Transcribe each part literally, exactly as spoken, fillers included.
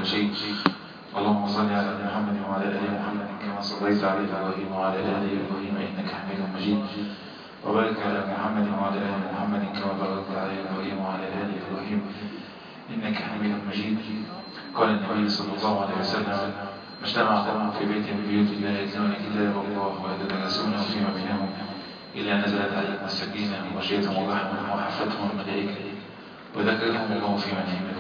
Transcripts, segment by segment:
شيء. اللهم صل على محمد وعلى آل محمد كما صليت على إبراهيم وعلى آل إبراهيم إنك حميد مجيد. وبارك على محمد وعلى آل محمد كما باركت على إبراهيم وعلى آل إبراهيم إنك حميد مجيد. قال النبي صلى الله عليه وسلم: ما اجتمع قوم في بيت من بيوت الله يتلون كتاب الله ويتدارسونه فيما بينهم إلا نزلت عليهم السكينة وغشيتهم الرحمة وحفتهم الملائكة وذكرهم الله في من عنده.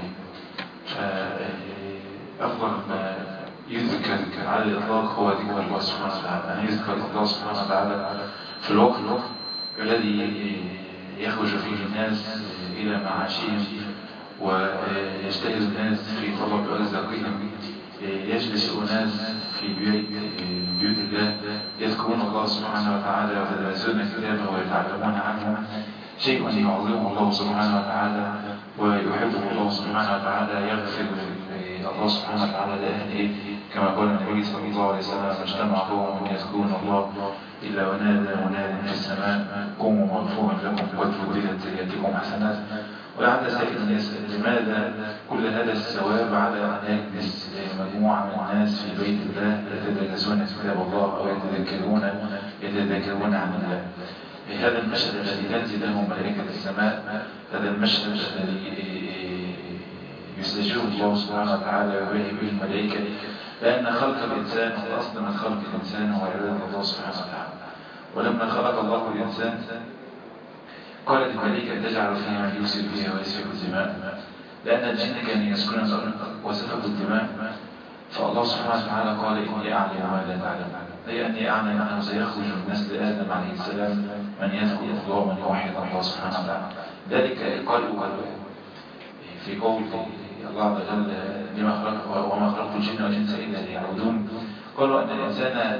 فأفضل ما يذكر على الإطلاق هو ذكر الله سبحانه وتعالى، أن يذكر الله سبحانه وتعالى في الوقت الذي يخرج فيه الناس إلى معاشهم ويجتهد الناس في طلب أرزاقهم. يجلس أناس في بيت بيوت الله يذكرون الله سبحانه وتعالى ويتدارسون كتابه ويتعلمون عنه شيء يعظمه الله سبحانه وتعالى ويحبه الله سبحانه وتعالى، يغفر الله سبحانه وتعالى لأهله كما قال النبي صلى الله عليه وسلم: ما اجتمع قوم يذكرون الله إلا ونادى مناد في السماء قوموا مغفورا لكم قد فضلت سيئاتكم حسنات. ولعل سائل يسأل: لماذا كل هذا الثواب على أن يجلس مجموعة من الناس في بيت الله يتدارسون كتاب الله أو يتذكرون يتذكرون عن الله؟ هذا المشهد الذي تنزل له ملائكة السماء، هذا المشهد الذي يستجيب الله سبحانه وتعالى ويبيه به الملائكة، لأن خلق الإنسان والأصل من خلق الإنسان هو عبادة الله سبحانه وتعالى. ولما خلق الله الإنسان قالت الملائكة: تجعل فيها من يفسد فيها ويسفك الدماء، لأن الجن كانوا يسكنون الأرض وسفكوا الدماء. فالله سبحانه وتعالى قال: إني أعلم ما لا تعلم، أي أني أعلم أنه سيخرج من نسل آدم عليه السلام من يذكر الله ومن يوحد الله سبحانه وتعالى. ذلك قالوا في قول الله عز وجل: لما خلق وما خلقت الجن والإنس إلا ليعبدون. قالوا أن الإنسان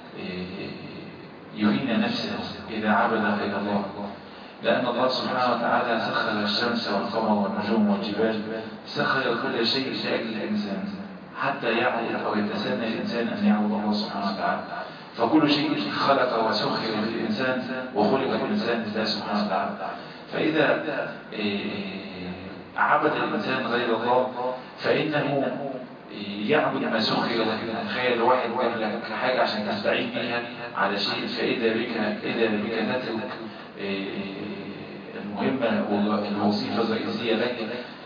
يهين نفسه إذا عبد غير الله، لأن الله سبحانه وتعالى سخر الشمس والقمر والنجوم والجبال، سخر كل شيء لأجل الإنسان حتى يعبد أو يتسنى الإنسان أن يعبد الله سبحانه وتعالى. فكل شيء خلق وسخر للإنسان وخلق الإنسان لله سبحانه وتعالى. فإذا عبد الإنسان غير الله فإنه يعبد ما سخر له. تخيل واحد جاب لك حاجة عشان تستعين بها على شيء، فإذا بك إذا بك تترك المهمة والوظيفة الرئيسية لك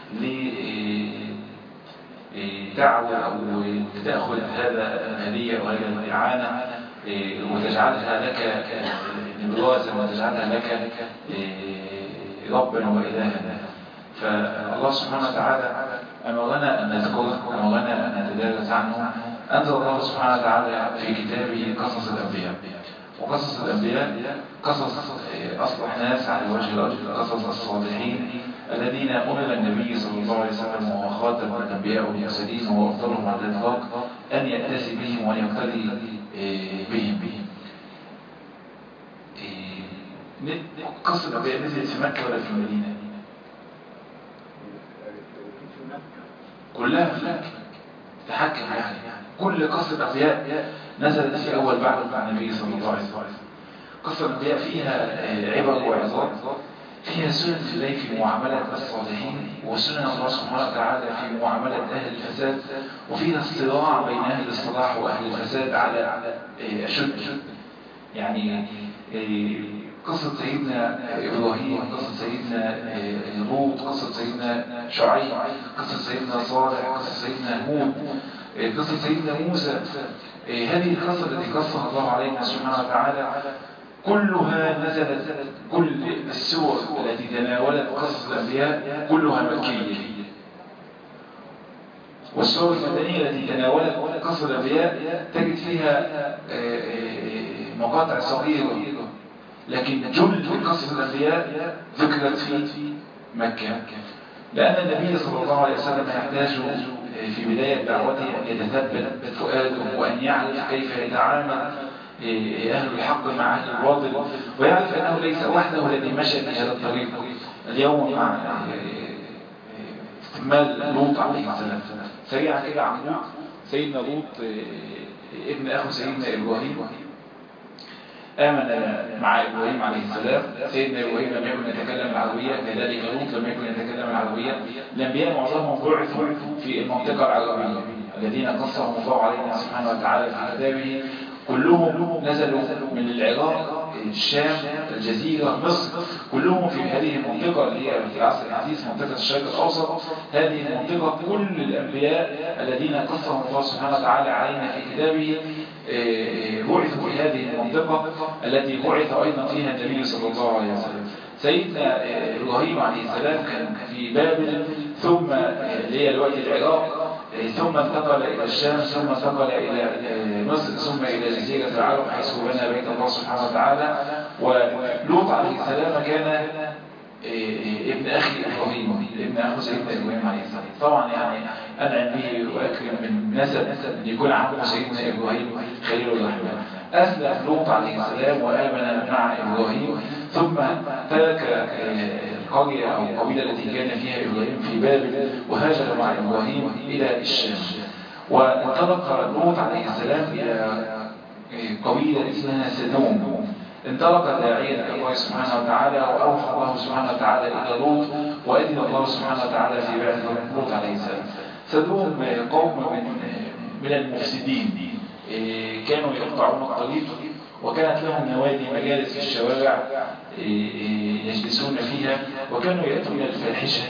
لتعود أو تأخذ هذا الهدية وهذه الإعانة وتجعلها لك نبرازا وتجعلها لك ربا وإلها. فالله سبحانه وتعالى أمرنا أن نذكره، أمرنا أن نتدارس عنه. أنزل الله سبحانه وتعالى في كتابه قصص الأنبياء، وقصص الأنبياء قصص أصلح ناس على وجه الأرض، قصص الصالحين الذين أمر النبي صلى الله عليه وسلم وهو خاتم الأنبياء والمرسلين وهو أفضلهم على الإطلاق أن يأتسي بهم ويقتدي بهم. قصة الأنبياء نزلت في مكة ولا في المدينة؟ كلها في مكة. تحكم يعني كل قصة الأنبياء نزلت في أول بعد مع النبي صلى الله عليه وسلم. قصة الأنبياء فيها عبر وعظات، فيها سنن في الله في معاملة الصالحين وسنن الله سبحانه وتعالى في معاملة أهل الفساد، وفيها الصراع بين أهل الصلاح وأهل الفساد على أشد. يعني قصة سيدنا إبراهيم، قصة سيدنا لوط، قصة سيدنا شعيب، قصة سيدنا صالح، قصة سيدنا هود، قصة سيدنا موسى. هذه القصة التي قصها الله علينا سبحانه وتعالى كلها نزلت، كل السور التي تناولت قصص الأنبياء كلها مكية، والسور المدنية التي تناولت قصص الأنبياء تجد فيها مقاطع صغيرة، لكن جل قصص الأنبياء ذكرت في مكة، لأن النبي صلى الله عليه وسلم يحتاج في بداية دعوته أن يتثبت فؤاده وأن يعرف كيف يتعامل أهل الحق مع أهل الباطل، ويعرف أنه ليس وحده الذي مشى في هذا الطريق. اليوم مع استكمال لوط عليه السلام سريعا كده عن لوط، سيدنا لوط ابن أخو سيدنا إبراهيم. آمن مع إبراهيم عليه السلام. سيدنا إبراهيم لم يكن يتكلم العربية، كذلك لوط لم يكن يتكلم العربية. الأنبياء معظمهم بعثوا في المنطقة العربية الذين قصهم الله علينا سبحانه وتعالى في كتابه، كلهم نزلوا من العراق، الشام، الجزيرة، مصر، كلهم في هذه المنطقة اللي هي في العصر الحديث منطقة الشرق الأوسط. هذه المنطقة كل الأنبياء الذين قصهم الله سبحانه وتعالى علينا في كتابه بعثوا في هذه المنطقة التي بعث أيضا فيها النبي صلى الله عليه وسلم. سيدنا إبراهيم عليه السلام كان في بابل، ثم اللي هي الوقت العراق، ثم انتقل إلى الشام، ثم انتقل إلى مصر، ثم إلى جزيرة العرب حيث بنى بيت الله سبحانه وتعالى. ولوط عليه السلام كان ابن أخي إبراهيم، ابن أخو سيدنا إبراهيم عليه السلام. طبعا يعني أنعم به وأكرم من نسب أن يكون عمه سيدنا إبراهيم خليل الرحمن. أسلم لوط عليه السلام وآمن مع إبراهيم، ثم ترك القرية أو القبيلة التي كان فيها إبراهيم في بابل وهاجر مع إبراهيم إلى الشام. وانطلق لوط عليه السلام إلى قبيلة اسمها سدوم. انطلق داعيا إلى الله سبحانه وتعالى، وأوحى الله سبحانه وتعالى إلى لوط، وأذن الله سبحانه وتعالى في بعث لوط عليه السلام. سدوم قوم من من المفسدين، كانوا يقطعون الطريق، وكانت لهم نوادي مجالس في الشوارع يجلسون فيها، وكانوا يأتون إلى الفاحشة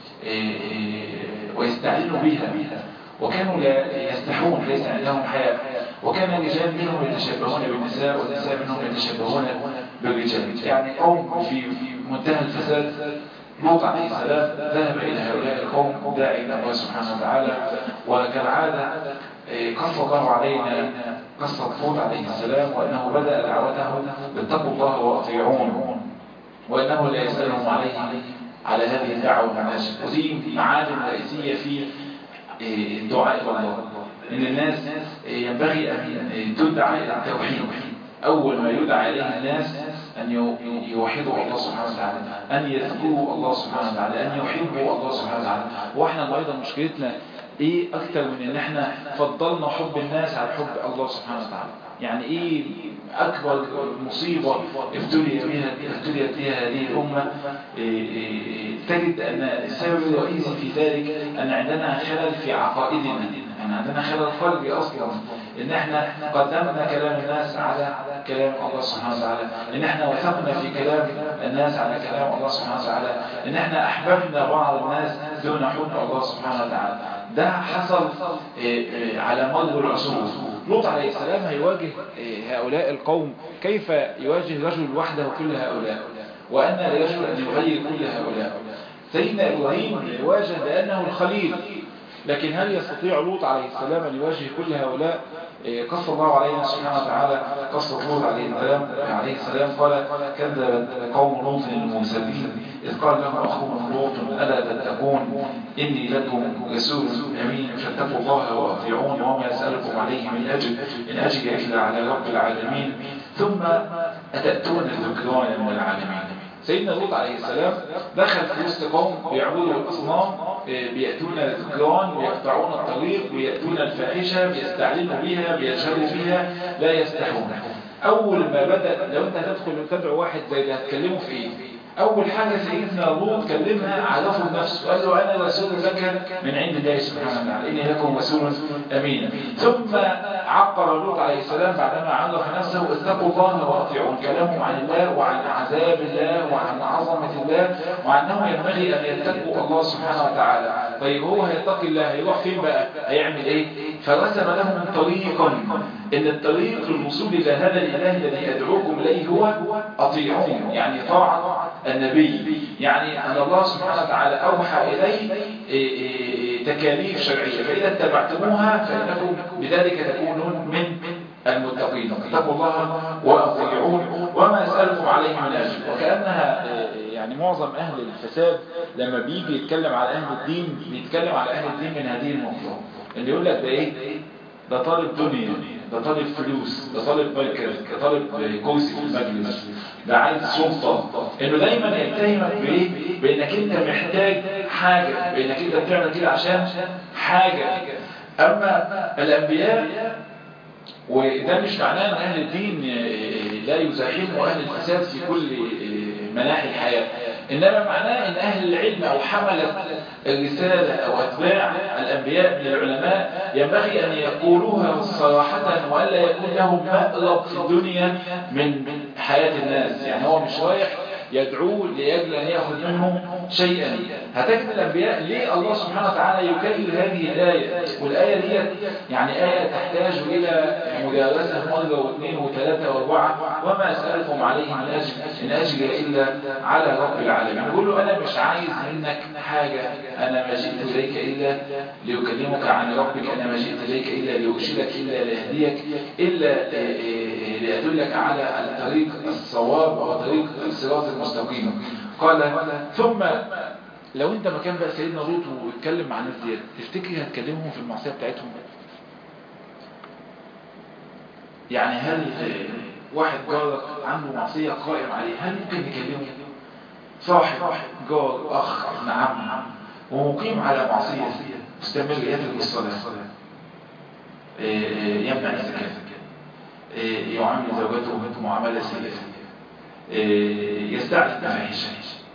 ويستعلنوا بها، وكانوا لا يستحون، ليس عندهم حياء. وكان الرجال منهم يتشبهون بالنساء، والنساء منهم يتشبهون بالرجال، يعني قوم في منتهى الفساد. لوط عليه السلام ذهب إلى هؤلاء القوم داعي إلى الله سبحانه وتعالى، وكالعادة قص الله علينا قصة لوط عليه السلام، وأنه بدأ دعوته باتقوا الله وأطيعون، وأنه لا يسألهم عليه على هذه الدعوة من أجل. ودي معادن رئيسية في الدعاء إلى الله، إن الناس ينبغي أن تدعى إلى التوحيد. أول ما يدعى إليه الناس أن يوحدوا الله سبحانه وتعالى، أن يذكروا الله سبحانه وتعالى، أن يحبوا الله سبحانه وتعالى. وإحنا أيضا مشكلتنا إيه أكتر من إن إحنا فضلنا حب الناس على حب الله سبحانه وتعالى. يعني إيه أكبر مصيبة ابتلي بها ابتليت بها هذه الأمة؟ إيه إيه تجد أن السبب الرئيسي في ذلك أن عندنا خلل في عقائدنا، يعني عندنا خلل قلبي أصلا، إن إحنا قدمنا كلام الناس على كلام الله سبحانه وتعالى، إن إحنا وثقنا في كلام الناس على كلام الله سبحانه وتعالى، إن إحنا أحببنا بعض الناس دون حب الله سبحانه وتعالى. ده حصل على مر العصور. لوط عليه السلام هيواجه هؤلاء القوم، كيف يواجه رجل وحده كل هؤلاء، وأن لرجل أن يغير كل هؤلاء. سيدنا إبراهيم يواجه بأنه الخليل، لكن هل يستطيع لوط عليه السلام أن يواجه كل هؤلاء؟ قص الله علينا سبحانه وتعالى قصة لوط عليه السلام عليه السلام قال: كذب قوم لوط المرسلين إذ قال لهم أخوهم لوط ألا تتقون إني لكم رسول أمين فاتقوا الله وأطيعون وما أسألكم عليه من أجر إن أجري إلا على رب العالمين ثم أتأتون الذكران من العالمين. سيدنا لوط عليه السلام دخل في وسط قوم بيعبدوا الأصنام، بيأتون الذكران ويقطعون الطريق، بيأتون الفاحشة، بيستعلنوا بها، بيجهروا فيها، لا يستحون. أول ما بدأ، لو أنت هتدخل وتدعو واحد زي ده هتكلمه في إيه؟ أول حاجة سيدنا لوط كلمها عرفه بنفسه، قال له: أنا رسول لك من عند الله سبحانه وتعالى، إني لكم رسول أمين. ثم عقر لوط عليه السلام بعدما عرف نفسه: اتقوا الله وأطيعون. كلامه عن الله وعن عذاب الله وعن عظمة الله، وعنه ينبغي أن يتقوا الله سبحانه وتعالى. طيب هو هيتقي الله هيروح فين بقى؟ هيعمل إيه؟ فرسم لهم طريقا، إن الطريق الموصول إلى هذا الإله الذي أدعوكم إليه هو أطيعون، يعني طاعة النبي، يعني أن الله سبحانه وتعالى أوحى إليه تكاليف شرعية، فإذا اتبعتموها فإنكم بذلك تكونون من المتقين. اتقوا الله وأطيعون وما أسألكم عليه من أجر. وكأنها يعني معظم أهل الفساد لما بيجي يتكلم على أهل الدين بيتكلم على أهل الدين من هذه النقطة، اللي يقول لك ده إيه؟ ده طالب دنيا، ده طالب فلوس، ده طالب مركز، ده طالب كرسي في المجلس، ده عايز سلطة. انه دايما يتهمك بايه؟ بانك انت محتاج حاجة، بانك انت بتعمل كده عشان حاجة. اما الانبياء وده مش معناه ان اهل الدين لا يزاحموا اهل الفساد في كل مناحي الحياة، انما معناه ان اهل العلم او حملة الرسالة او اتباع الانبياء من العلماء ينبغي ان يقولوها صراحة والا يكون لهم مأرب في الدنيا من حياة الناس. يعني هو مش رايح يدعوه لأجل أن يأخذ منهم شيئا. هتجد الأنبياء ليه الله سبحانه وتعالى يكرر هذه الآية، والآية دي يعني آية تحتاج إلى مجالسة مرة واثنين وثلاثة واربعة. وما أسألكم عليه من أجر إن أجري إلا على رب العالمين. يقول له أنا مش عايز منك حاجة، أنا ما جئت إليك إلا ليكلمك عن ربك، أنا ما جئت إليك إلا لأرشدك إلا لأهديك إلا لأدلك على الطريق الصواب وطريق الصراط المستقيم. قال ثم لو انت مكان بقى سيدنا لوط واتكلم مع الناس ديت، تفتكر هتكلمهم في المعصيه بتاعتهم؟ يعني هل واحد جارك عنده معصيه قائم عليه هل ممكن يكلمه؟ صاحب جار اخ ابن عم ومقيم على معصيه مستمر، يترك الصلاه، يمنع الزكاه، يعامل زوجته معامله سيئه، يستعد بفاحشه،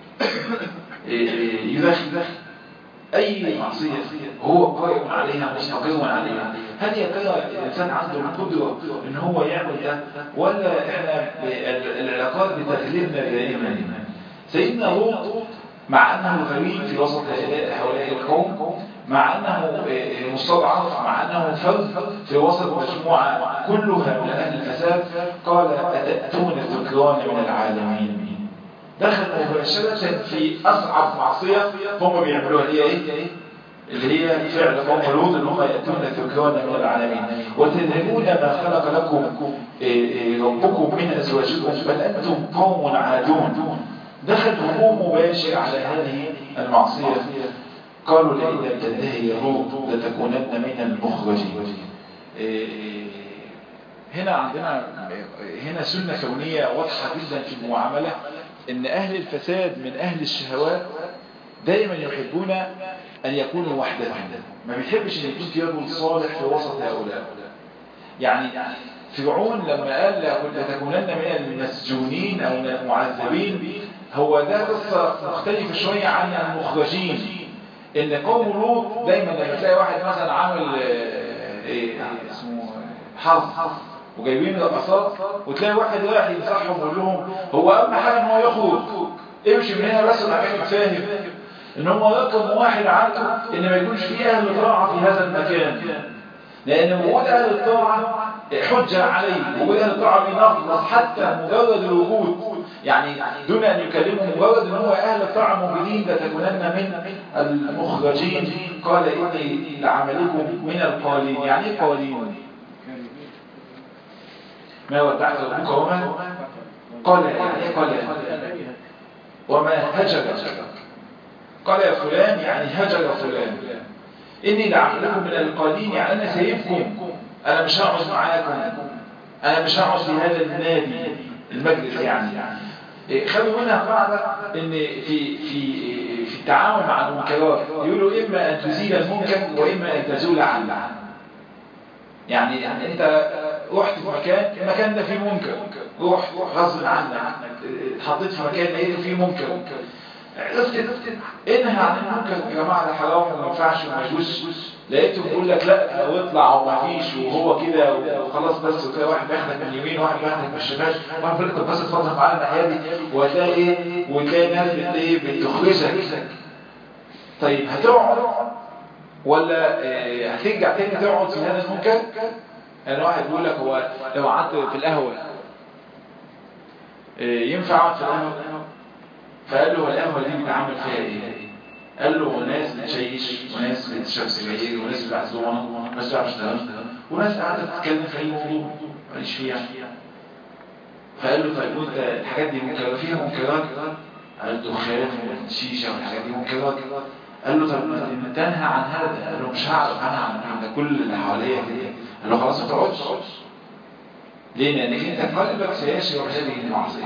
يدخل اي معصيه هو قائم عليها مستقيم عليها، هل يا ترى الانسان عنده القدره ان هو يعمل ده ولا احنا العلاقات بتغلبنا دائما؟ سيدنا لوط مع انه غريب في وسط هؤلاء القوم، مع انه مستضعف، مع انه فرد في وسط مجموعه كلها من اهل الفساد، قال اتاتون الذكران من العالمين. دخل مباشره في اصعب معصيه هم بيعملوها، هي ايه؟ اللي هي فعل قوم لوط، ان هم ياتون الذكران من العالمين. وتذهبون ما خلق لكم ربكم من ازواجكم بل انتم قوم عادون. دخل هجوم مباشر على هذه المعصيه. قالوا لئن لم تنتهي يا لوط لتكونن من المخرجين. هنا عندنا هنا سنة كونية واضحة جدا في المعاملة، ان اهل الفساد من اهل الشهوات دائما يحبون ان يكونوا وحدة، ما بيحبش ان يكون في رجل صالح في وسط هؤلاء. يعني فرعون لما قال لتكونن من المسجونين او من المعذبين، هو ده قصة مختلفة شوية عن المخرجين. ان قوم لوط دايما لما تلاقي واحد مثلا عامل ايه اسمه حظ وجايبين رقصات، وتلاقي واحد رايح ينصحهم ويقول لهم هو اهم حاجه ان هو يخرج، امشي من هنا بس العمل فاهم ان هو رقم واحد عنده ان ما يكونش فيه اهل طاعه في هذا المكان، لان وجود اهل الطاعه حجه عليه، وجود اهل الطاعه بينقص حتى مجرد الوجود، يعني دون ان يكلمهم مجرد ان هو اهل الطاعه موجودين لتكونن من المخرجين. قال اني لعملكم من القالين. يعني ايه قالين؟ ما ودعك ربك وما قال، يعني ايه قال؟ وما هجر قال يا فلان، يعني هجر فلان. اني لعملكم من القالين، يعني انا سايبكم، انا مش هقعد معاكم، انا مش هقعد في هذا النادي المجلس. يعني خلوا منها قاعده ان في في في التعامل مع المنكرات يقولوا اما ان تزيل المنكر واما ان تزول عنه. يعني يعني انت رحت في مكان، المكان ده فيه منكر، روح غصب عنك اتحطيت في مكان لقيت فيه منكر، عرفت انهى عن المنكر يا جماعه، ده حرام وما ينفعش وما يجوز. لقيته بيقول لك لا واطلع وما فيش وهو كده وخلاص بس، وتلاقي واحد بياخدك من اليمين وواحد بياخدك من الشمال، واحد بيقول لك بس اتفضل معانا الناحيه دي، وهتلاقي ايه وتلاقي ناس بتلاقي بتخرجك. طيب هتقعد ولا هترجع تاني تقعد في هذا المنكر؟ يعني واحد بيقول لك هو لو قعدت في القهوه ينفع اقعد في القهوه؟ فقال له هو القهوه دي بيتعامل فيها ايه؟ قال له ناس بتشيش وناس بتشرب سجاير وناس بتعزونا وناس بتعرف تشتغل وناس قاعده تتكلم في اي موضوع ماليش فيها. فقال له طيب وانت الحاجات دي منكرات فيها منكرات؟ قال له الدخان والشيشه والحاجات دي منكرات. قال له طب تنهى عن هذا؟ قال له مش هعرف انهى عن ده، كل اللي حواليا كده. قال له خلاص ما تقعدش. ليه؟ لانك انت قلبك سيشرب هذه المعصيه،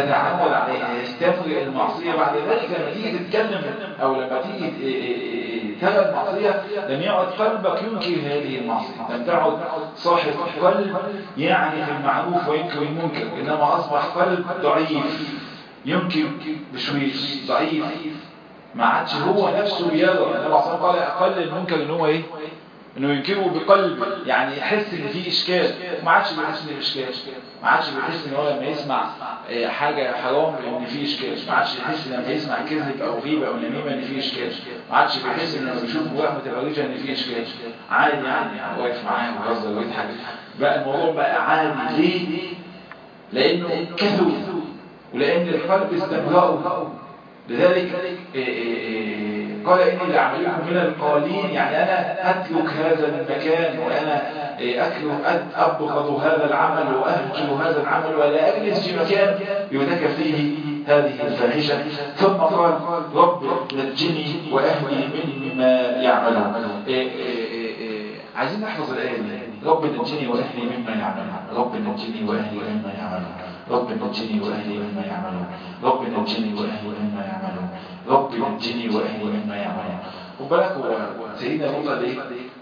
ستتعود عليها، يستمر المعصيه بعد ذلك. لما تيجي تتكلم او لما تيجي ترى المعصية لم يعد قلبك ينكر هذه المعصية، لم تعد صاحب قلب يعني في المعروف وينكر المنكر، إنما أصبح قلب ضعيف ينكر بشويش، ضعيف، ما عادش هو نفسه بيرى. النبي صلى الله عليه وسلم قال أقل المنكر إن هو إيه؟ إنه ينكره بقلبه، يعني يحس إن فيه إشكال، ما عادش بيحس إن فيه إشكال، ما عادش بيحس إن هو لما يسمع حاجة حرام إن فيه إشكال، ما عادش يحس لما يسمع كذب أو غيبة أو نميمة إن فيه إشكال، ما عادش بيحس إن لما بيشوف امرأة متبرجة إن فيه إشكال، عادي يعني واقف معاه ويهزر ويضحك، بقى الموضوع بقى عادي. ليه؟ لأنه كثر ولأن القلب استمرأه. لذلك قال إني لأعملكم من القالين، يعني أنا أترك هذا المكان وأنا أبغض هذا العمل وأهجر هذا العمل ولا أجلس في مكان يذكر فيه هذه الفاحشة. ثم قال رب نجني وأهلي مما يعملون. عايزين نحفظ الآية دي، رب نجني وأهلي مما يعملون، رب نجني وأهلي مما يعملون، رب نجني وأهلي مما يعملون، رب نجني وأهلي مما يعملون، رب نجني وأهلي مما يعملون. وبالك هو سيدنا لوط ليه؟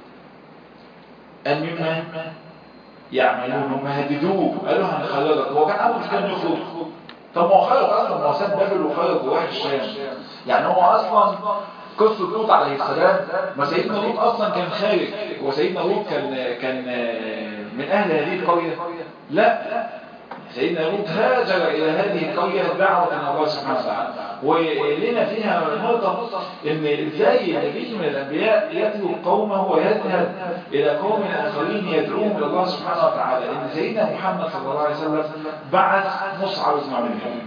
قال مما يعملون، هم هددوه قالوا هنخرجك، هو كان عامل مش كان يخرج، طب ما هو خرج اصلا، ما هو ساب بابل وخرج وراح الشام، يعني هو اصلا قصة لوط عليه السلام، ما سيدنا لوط اصلا كان خارج، وسيدنا لوط كان كان من اهل هذه القرية؟ لا، سيدنا لوط هاجر الى هذه القرية دعوة من الله سبحانه وتعالى. ولنا فيها نقطة ان ازاي نبي من الانبياء يترك قومه ويذهب الى قوم اخرين يدعوهم الى الله سبحانه وتعالى. ان سيدنا محمد صلى الله عليه وسلم بعث مصعب بن عمير،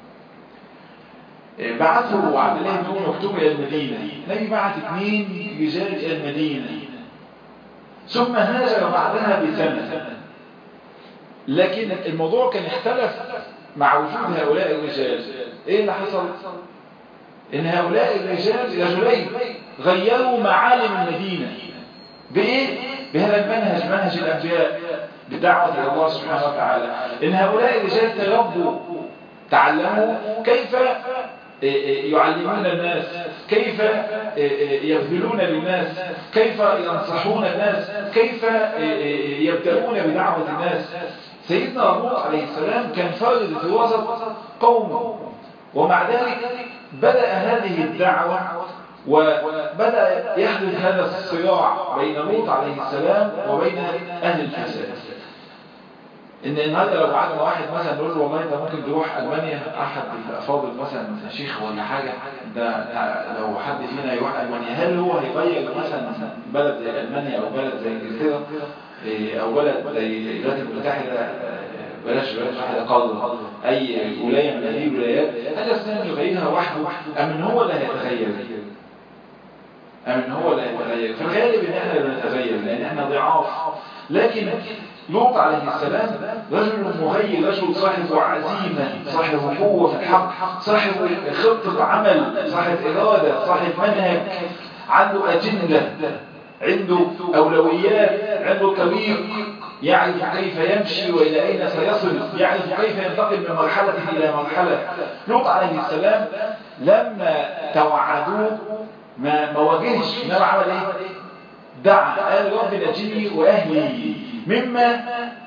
بعثه عبد الله بن مكتوم الى المدينة، النبي بعث اثنين رجال الى المدينة، ثم هاجر بعدها بسنة. لكن الموضوع كان اختلف مع وجود هؤلاء الرجال. ايه اللي حصل؟ ان هؤلاء الرجال رجلين غيروا معالم المدينة بايه؟ بهذا المنهج، منهج الانبياء بدعوة الى الله سبحانه وتعالى. ان هؤلاء الرجال تربوا تعلموا كيف يعلمون الناس، كيف يبذلون للناس، كيف ينصحون الناس، كيف يبدأون بدعوة الناس. سيدنا لوط عليه السلام كان فرد في وسط قومه، ومع ذلك بدأ هذه الدعوة وبدأ يحدث هذا الصراع بين لوط عليه السلام وبين أهل الفساد. ان النهارده لو قعدنا واحد مثلا نقول له والله انت ممكن تروح المانيا، احد الافاضل مثلا شيخ ولا حاجه، ده لو حد فينا يروح المانيا، هل هو هيغير مثلا بلد زي المانيا او بلد زي انجلترا او بلد زي الولايات المتحده، بلاش الولايات المتحده قاره، اي ولايه من هذه الولايات، هل يستطيع ان يغيرها وحده ام ان هو اللي هيتغير؟ ام ان هو اللي هيتغير؟ في الغالب ان احنا اللي بنتغير لان احنا ضعاف. لكن لوط عليه السلام رجل مغير، رجل صاحب عزيمة، صاحب قوة في الحق، صاحب خطة عمل، صاحب إرادة، صاحب منهج، عنده أجندة، عنده أولويات، عنده طريق، يعرف كيف يمشي وإلى أين سيصل، يعرف كيف ينتقل من مرحلة إلى مرحلة. لوط عليه السلام لما توعدوه ما ما واجهش، إنما عمل إيه؟ دعا، قال رب نجني وأهلي مما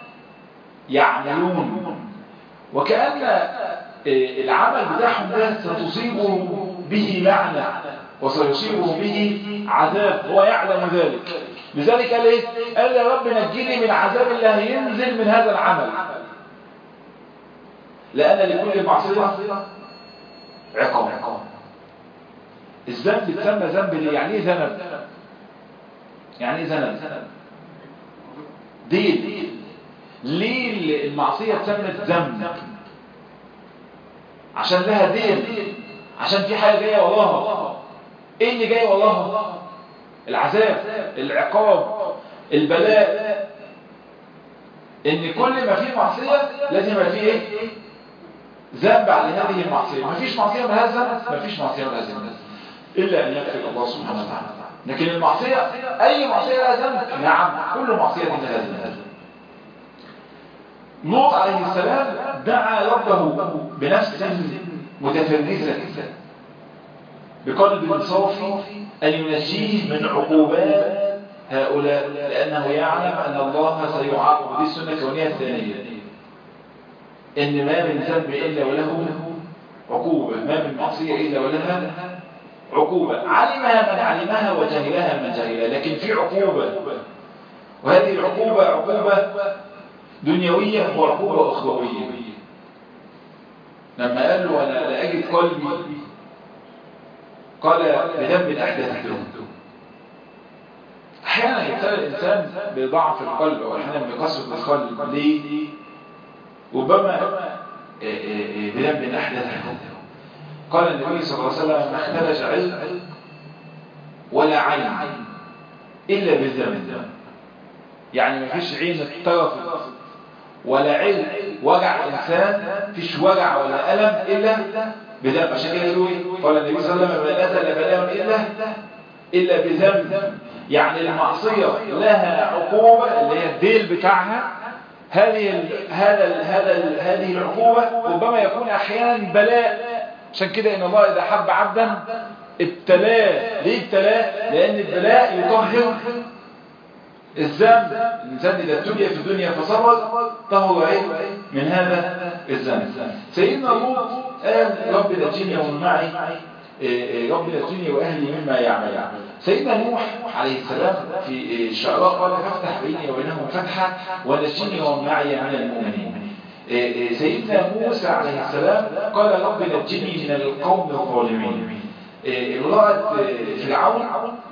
يعملون، وكأن العمل بتاعهم ده ستصيبه به لعنة وسيصيبه به عذاب، هو يعلم ذلك. لذلك قال ايه؟ قال يا رب نجني من عذاب الله هينزل من هذا العمل، لأن لكل معصية عقاب. الذنب يتسمى ذنب ليه؟ يعني ايه ذنب؟ يعني ايه ذنب؟ دين. ليه المعصية اتسمت ذنب؟ عشان لها دين، عشان في حاجة جاية وراها. ايه اللي جاي وراها؟ العذاب، العقاب، البلاء. ان كل ما فيه معصية لازم يبقى فيه ايه؟ ذنب على هذه المعصية. ما فيش معصية ملهاش ذنب، ما فيش معصية ملهاش ذنب الا ان يغفر الله سبحانه وتعالى. لكن المعصية اي معصية لها ذنب؟ نعم، كل معصية لها ذنب. لوط عليه السلام دعا ربه بنفس متفرزة، بقلب صافي أن ينجيه من عقوبات هؤلاء، لأنه يعلم أن الله سيعاقب. دي السنة الكونية الثانية، إن ما من ذنب إلا وله عقوبة، ما من معصية إلا ولها عقوبة، علمها من علمها وجهلها من جهلها، لكن في عقوبة، وهذه العقوبة عقوبة دنيوية وعقوبة أخروية. لما قال له أنا لا أجد قلبي، قال بذنب أحدثته. أحيانا يبتلى الإنسان بضعف القلب، أو أحيانا بقسوة القلب. ليه؟ ربما بذنب أحدثته. قال النبي صلى الله عليه وسلم: ما اختلج علم ولا عين إلا بالذنب. يعني ما فيش عين اتطرفت ولا علم وجع الإنسان، فيش وجع ولا ألم إلا بذنب. عشان كده يقول قال النبي صلى الله عليه وسلم: ما نزل بلاء إلا إلا بذنب. يعني المعصية لها عقوبة اللي هي الديل بتاعها. هذه ال هذا ال هذا ال هذه العقوبة ربما يكون أحيانا بلاء. عشان كده إن الله إذا حب عبدا ابتلاه. ليه ابتلاه؟ لأن البلاء يطهر الذنب. الإنسان إذا ابتلي في الدنيا فصبر طهر إيه من هذا الذنب. سيدنا لوط قال: رب نجني ومن معي، رب نجني وأهلي مما يعمل. سيدنا نوح عليه السلام في الشعراء قال: فافتح بيني وبينهم فتحا ونجني ومن معي من المؤمنين. سيدنا موسى عليه السلام قال: رب نجني من القوم الظالمين. امرأة فرعون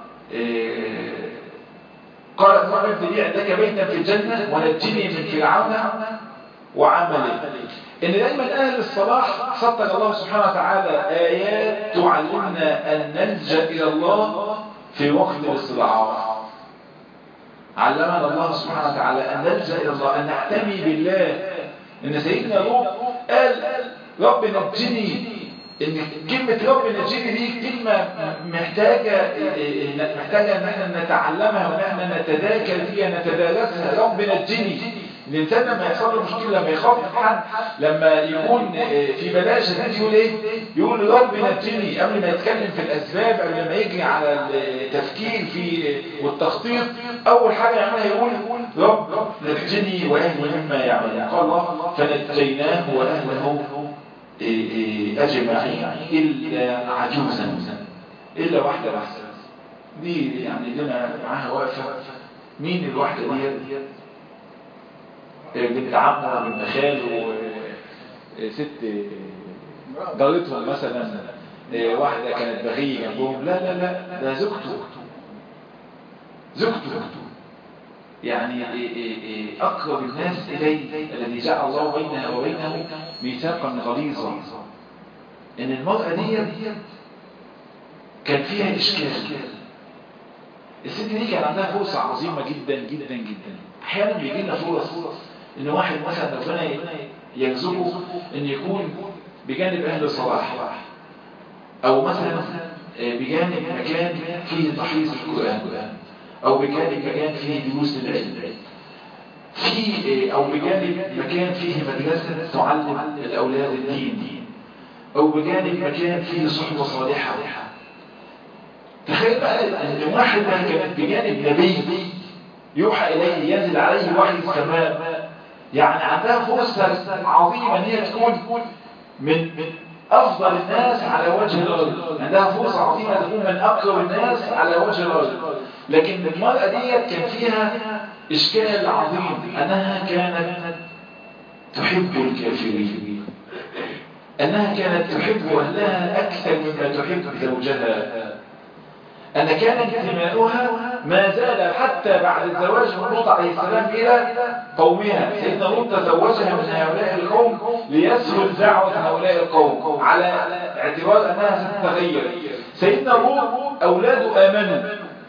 قالت: رب ابن لي عندك بيتا في الجنة ونجني من فرعون وعمله. إن دائما أهل الصلاح سطر الله سبحانه وتعالى آيات تعلمنا أن نلجأ إلى الله في وقت الاستضعاف. علمنا الله سبحانه وتعالى أن نلجأ إلى الله، أن نحتمي بالله. إن سيدنا لوط قال: رب نجني. إن كلمة رب نجني دي كلمة محتاجة محتاجة إن احنا نتعلمها وإن احنا نتذاكر فيها نتدارسها. رب نجني. الإنسان لما يحصل له مشكلة، لما يخاف من حد، لما يكون في بلاء شديد، يقول إيه؟ يقول رب نجني. قبل ما يتكلم في الأسباب، قبل ما يجري على التفكير في والتخطيط، أول حاجة يعملها يقول رب نجني وأهلي مما يعملون. قال الله: فنجيناه وأهله أجمعين إلا عجوزا، إلا واحدة بس. دي يعني لنا معاها واقفة. مين الواحدة دي؟ بنت عمه وبنت خاله وست ضرتهم مثلا، واحدة كانت بغية جنبهم. لا لا لا، ده زوجته. زوجته يعني أقرب الناس إليه، الذي جعل الله بينها وبينه ميثاقا غليظا. إن المرأة دي كان فيها إشكال. الست دي كان عندها فرصة عظيمة جدا جدا جدا. أحيانا بيجي لنا فرص إن واحد مثلا ربنا يرزقه إن يكون بجانب أهل الصلاح، أو مثلا بجانب مكان فيه تحفيظ القرآن، أو بجانب مكان فيه دروس العلم، في أو بجانب مكان فيه مدرسة تعلم الأولاد الدين، أو بجانب مكان فيه صحبة صالحة. تخيل بقى أن واحد كانت بجانب نبي يوحى إليه، ينزل عليه وحي السماء. يعني عندها فرصة عظيمة أن هي تكون من أفضل الناس على وجه الأرض. عندها فرصة عظيمة تكون من أقرب الناس على وجه الأرض. لكن المرأة دي كان فيها إشكال عظيم، أنها كانت تحب الكافرين، أنها كانت تحب أهلها أكثر مما تحب زوجها، أن كان انتماؤها ما زال حتى بعد الزواج من لوط عليه السلام إلى قومها. سيدنا لوط تزوجها من هؤلاء القوم ليسهل دعوة هؤلاء القوم، على اعتبار أنها ستتغير. سيدنا لوط أولاده آمنوا،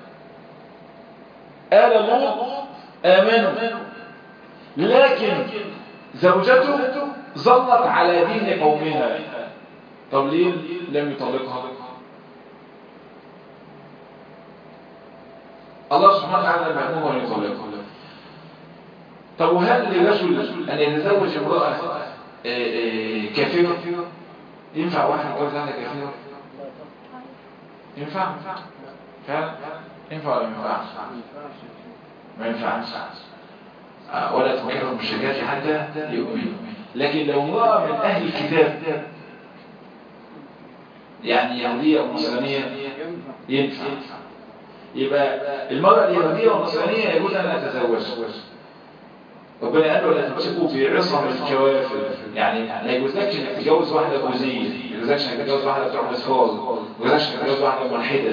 آل لوط آمنوا، لكن زوجته ظلت على دين قومها. طب ليه لم يطلقها؟ الله سبحانه وتعالى مأمور أن يطلقها. طب وهل لرجل أن يتزوج امرأة كافرة؟ ينفع واحد يتجوز واحدة كافرة؟ ينفع فعلا ينفع ولا ما ينفعش؟ ما ينفعش. ولا تنكحوا المشركات حتى يؤمنوا. لكن لو امرأة من أهل الكتاب يعني يهودية أو نصرانية ينفع. يبقى المرأة اليهودية والنصرانية يجوز أن تتزوج. ربنا قال له لا تمسكوا في عصم الكوافر، يعني لا يجوزلكش انك تتجوز واحدة بوذية، ما يجوزلكش انك تتجوز واحدة بتوع مسفار، ما يجوزلكش انك تتجوز واحدة ملحدة.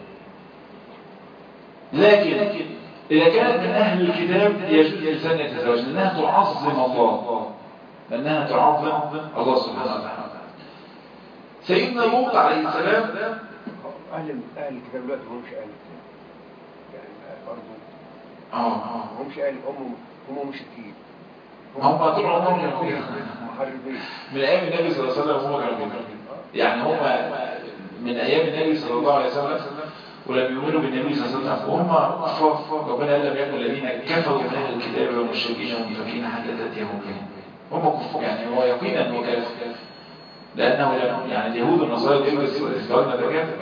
لكن إذا كانت من أهل الكتاب يجوز الإنسان يتزوج لأنها تعظم الله، لأنها تعظم الله سبحانه وتعالى. سيدنا لوط عليه السلام أهل أهل الكتاب دلوقتي ما همش أهل الكتاب، يعني برضه اه ما همش أهل، هم هم مشركين، هم طول عمرهم كانوا كده محاربين من أيام النبي صلى الله عليه وسلم. هم كانوا كده يعني هم من أيام النبي صلى الله عليه وسلم ولم يؤمنوا بالنبي صلى الله عليه وسلم وهم كفار. ربنا قال لم يكن الذين كفروا من أهل الكتاب والمشركين والمنافقين حتى تأتيهم بهم. هم كفار يعني هو يقينا أنه كافر لأنه يعني اليهود والنصارى يلبس إصدارنا ده كافر.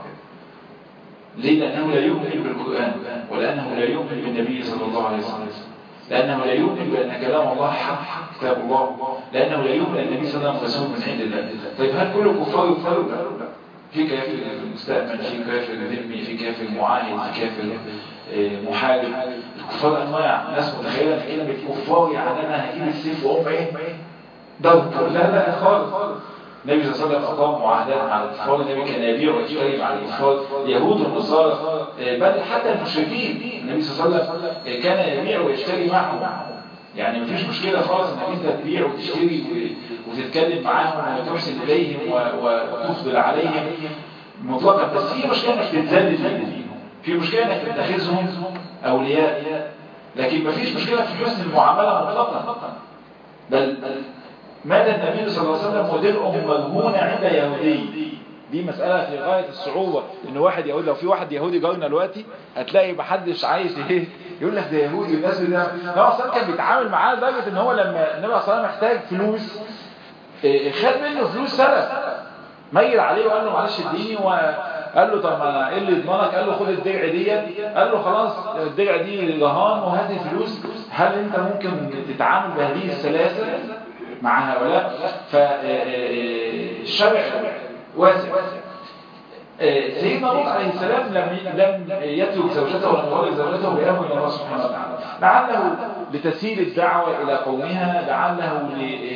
ليه؟ لأنه لا يؤمن بالقرآن ولأنه لا يؤمن بالنبي صلى الله عليه وسلم، لأنه لا يؤمن بأن كلام الله حق كتاب الله، لأنه لا يؤمن أن النبي صلى الله عليه وسلم رسول من عند الله. طيب هل كل كفار يكفروا؟ لا، في كافر مستأمن، في كافر ذمي، في كافر معاهد، في كافر محارب. الكفار أنواع. ناس متخيلة أن كلمة كفار يعني أنا هجيب السيف وأقوم إيه ضرب. لا لا خالص. النبي صلى الله عليه وسلم أقام معاهدات مع الكفار. النبي كان يبيع ويشتري مع الكفار اليهود والنصارى، بل حتى المشركين النبي صلى الله عليه وسلم كان يبيع ويشتري معهم. يعني مفيش مشكلة خالص انك انت تبيع وتشتري وتتكلم معاهم وتحسن اليهم وتفضل عليهم مطلقا. بس في مشكلة انك تتذلل لهم، في مشكلة انك تتخذهم اولياء، لكن مفيش مشكلة في حسن المعاملة مطلقا. بل ماذا النبي صلى الله عليه وسلم ودرعهم مجهونة عند يهودي. دي مسألة في غاية الصعوبة. ان واحد يهودي، لو في واحد يهودي جارنا دلوقتي هتلاقي محدش عايز ايه يقول لك ده يهودي والناس ده. هو اصلا كان بيتعامل معاه لدرجة ان هو لما النبي صلى الله عليه وسلم محتاج فلوس خد منه فلوس سلف، ميل عليه وقال له معلش اديني، وقال له طب ما ايه اللي يضمنك؟ قال له خد الدرع ديت. قال له خلاص الدرع دي رهان وهذه الفلوس، هل انت ممكن تتعامل بهذه السلاسل مع هؤلاء؟ فالشرع واسع. سيدنا لوط عليه السلام لم لم يترك زوجته ولم يطلق زوجته بأمر من الله سبحانه وتعالى، لعله لتسهيل الدعوة إلى قومها، لعله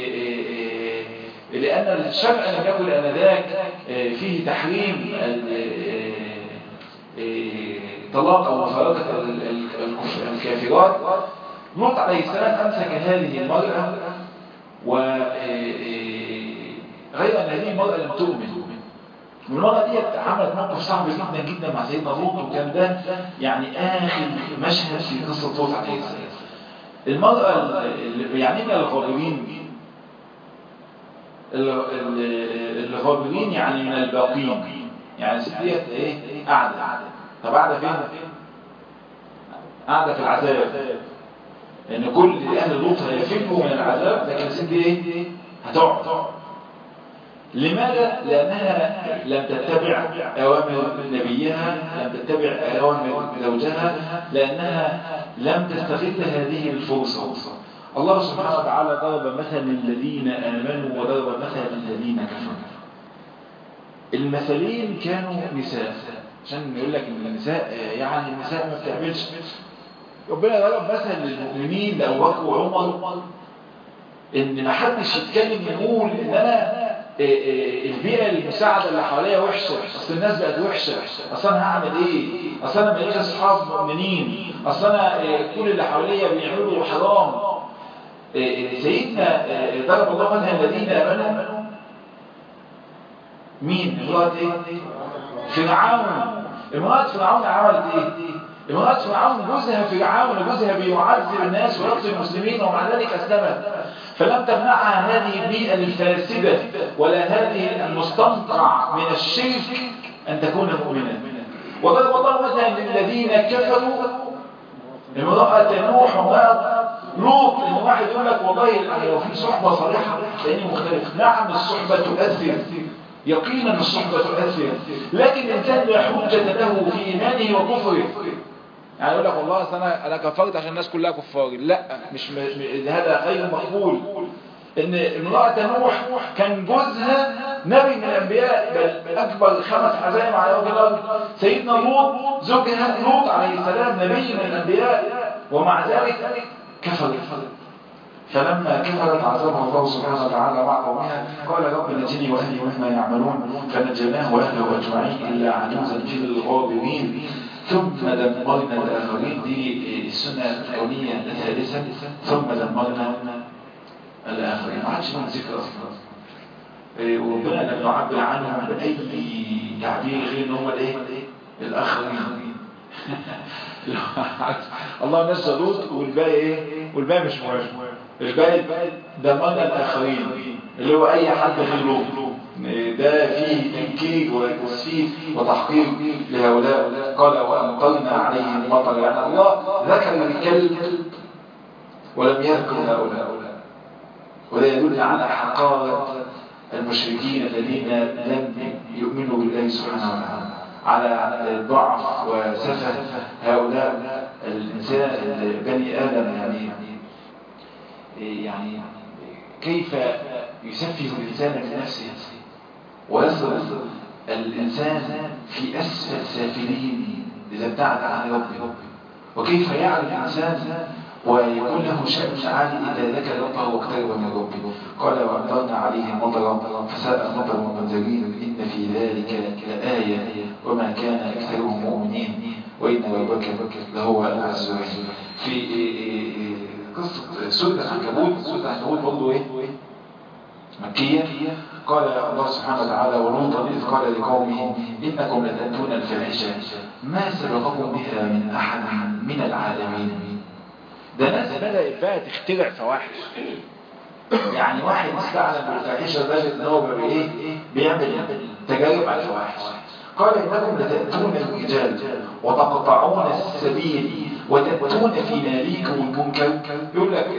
لأن الشرع لم يكن آنذاك فيه تحريم طلاق أو مفارقة الكافرات. لوط عليه السلام أمسك هذه المرأة، وغير أن هذه المرأة لم تؤمن. والمرأة دي عملت موقف صعب جدا جدا مع سيدنا لوط، وكان ده يعني آخر مشهد في قصة لوط عليه السلام. المرأة يعني من الغابرين، الغابرين يعني من الباقين، يعني الست ديت ايه قاعدة. طب قاعدة فين؟ قاعدة في العذاب، لأن يعني كل أهل لوط هيفروا من العذاب، لكن الست دي ايه هتقعد. لماذا؟ لأنها لم تتبع أوامر نبيها، لم تتبع أوامر زوجها، لأنها لم تستغل هذه الفرصة. الله سبحانه وتعالى ضرب مثل الذين آمنوا وضرب مثل الذين كفروا. المثلين كانوا نساء، عشان يقول لك ان النساء يعني النساء ما بتعملش. ربنا ضرب مثل للمؤمنين لأبو بكر وعمر ان ما حدش يتكلم يقول ان انا البيئة المساعدة اللي حواليا وحشة، اصل الناس بقت وحشة، اصل انا هعمل ايه، اصل انا ماليش اصحاب مؤمنين، اصل انا كل اللي حواليا بيعملوا حرام. سيدنا ضرب الله مثل الذين امنوا. مين؟ امرأة ايه؟ فرعون. امرأة فرعون عملت ايه؟ امرأة فرعون جوزها فرعون، وجوزها بيعذب الناس ويقتل المسلمين، ومع ذلك اسلمت. فلم تمنعها هذه البيئة الفاسدة ولا هذه المستنقع من الشرك أن تكون مؤمنة. وضرب الله مثلا للذين كفروا امرأة نوح وامرأة لوط. إن واحد يقول لك والله لو في صحبة صالحة لأني مختلف. نعم الصحبة تؤثر، يقينا الصحبة تؤثر، لكن الإنسان لا حجة له في إيمانه وكفره. يعني يقول لك والله أنا أنا كفرت عشان الناس كلها كفار، لا، مش م... هذا غير مقبول. إن امرأة نوح كان جوزها نبي من الأنبياء، بل أكبر خمس عزائم على وجه الأرض. سيدنا لوط زوجها لوط عليه السلام نبي من الأنبياء، ومع ذلك كفر. فلما كفرت عذبها الله سبحانه وتعالى مع قومها، قال رب نجني واهلي مما يعملون، فنجيناه واهله اجمعين الا عجوزا في الغابرين ثم دمرنا الاخرين. دي السنه الكونيه الثالثه، ثم دمرنا الاخرين. ما عادش من ذكر اصلا، وربنا لم يعبر عنهم باي تعبير غير ان هم الايه؟ الاخرين. الله نزل لوط والباقي ايه؟ والباقي مش مهم. الباقي دمرنا الاخرين اللي هو اي حد غير لوط. ده فيه تنكير وتسفيف وتحقير لهؤلاء. قال وامطرنا عليهم مطر، يعني الله ذكر الكلب ولم يذكر هؤلاء، وده يدل على حقارة المشركين الذين لم يؤمنوا بالله سبحانه وتعالى، على ضعف وسفه هؤلاء الإنسان بني آدم. يعني يعني كيف يسفه الإنسان من نفسه ويصل الإنسان في أسفل سافلين إذا ابتعد عن ربه، وكيف يعرف الإنسان ويكون له شأن عالي إذا ذكر ربه واقترب من ربه. قال وأمطرنا عليهم مطرا فساء مطر المنذرين إن في ذلك لآية وما كان أكثرهم مؤمنين وإن ربك لهو العزيز الرحيم. في قصة سورة العنكبوت، سورة العنكبوت برضه إيه؟ مكية. قال الله سبحانه وتعالى ولوطا إذ قال لقومه إنكم لتأتون الفاحشة ما سبقكم بها من أحد من العالمين. ده ناس بدأت بقى تخترع فواحش. يعني واحد استعلم بالفاحشة لدرجة ان هو بايه بيعمل تجارب على الفواحش. قال انكم لتأتون الرجال وتقطعون السبيل وتأتون في ناديكم المنكر. يقول لك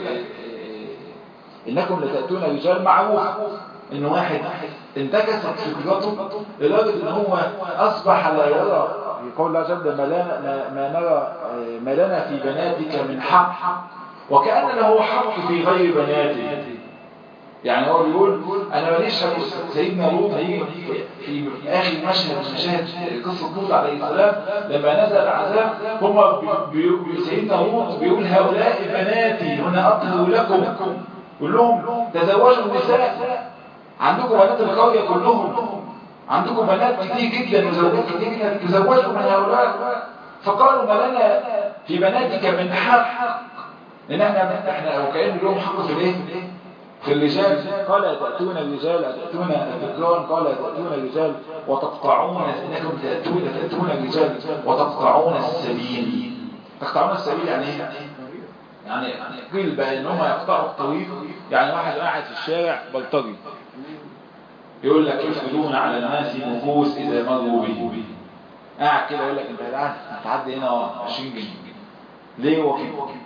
انكم لتأتون الرجال، معروف ان واحد انتكست فكرته لدرجة ان هو اصبح لا يرى يقول الله جل ما لنا ما نرى ما لنا في بناتك من حق، وكأن له حق في غير بناته. يعني هو بيقول انا ماليش حق. سيدنا لوط هيجي في اخر مشهد من مشاهد قصه لوط عليه السلام لما نزل العذاب، هم سيدنا لوط بيقول هؤلاء بناتي هنا اطهر لكم، قول لهم تزوجوا النساء، عندكم بنات القريه كلهم، عندكم بنات كتير جدا وزوجات كتير جدا، تزوجوا من هؤلاء. فقالوا ما لنا في بناتك من حق، لان احنا احنا وكأن لهم حق في الايه؟ في الرجال. قال تأتون الرجال أتأتون الذكران، قال تأتون الرجال وتقطعون، انكم تأتون تأتون الرجال وتقطعون السبيل. تقطعون السبيل يعني ايه؟ يعني قيل بقى ان هم يقطعوا الطريق. يعني واحد قاعد في الشارع بلطجي يقول لك يفرضون على الناس نفوس اذا مروا به، قاعد كده يقول لك انت قاعد هتعدي هنا عشرين جنيه ليه؟ هو كده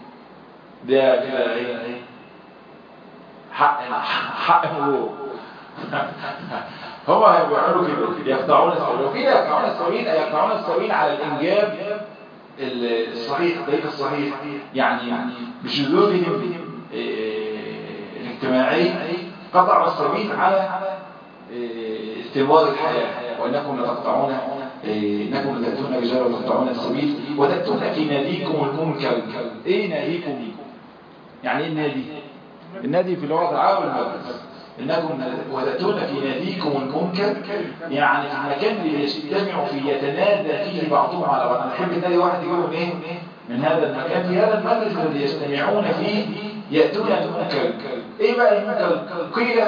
ده كده ايه؟ حق حق هو هم بيعملوا كده، يقطعون السبيل. وكده يقطعون السبيل يقطعون السبيل على الانجاب الصحيح، الطريق الصحيح، يعني بشذوذهم الاجتماعي قطعوا السبيل على استمرار الحياة. وانكم لتقطعون انكم لتأتون رجالا وتقطعون السبيل وتأتون في ناديكم المنكر. ايه ناديكم؟ يعني ايه النادي؟ النادي في اللغة العربية المركز. انكم وتأتون في ناديكم المنكر، يعني في المكان اللي يجتمع فيه يتنادى فيه بعضهم على بعض. انا احب تلاقي واحد يقول ايه من هذا المكان في هذا المجلس الذي يجتمعون فيه يأتون المنكر. ايه بقى المنكر؟ قيل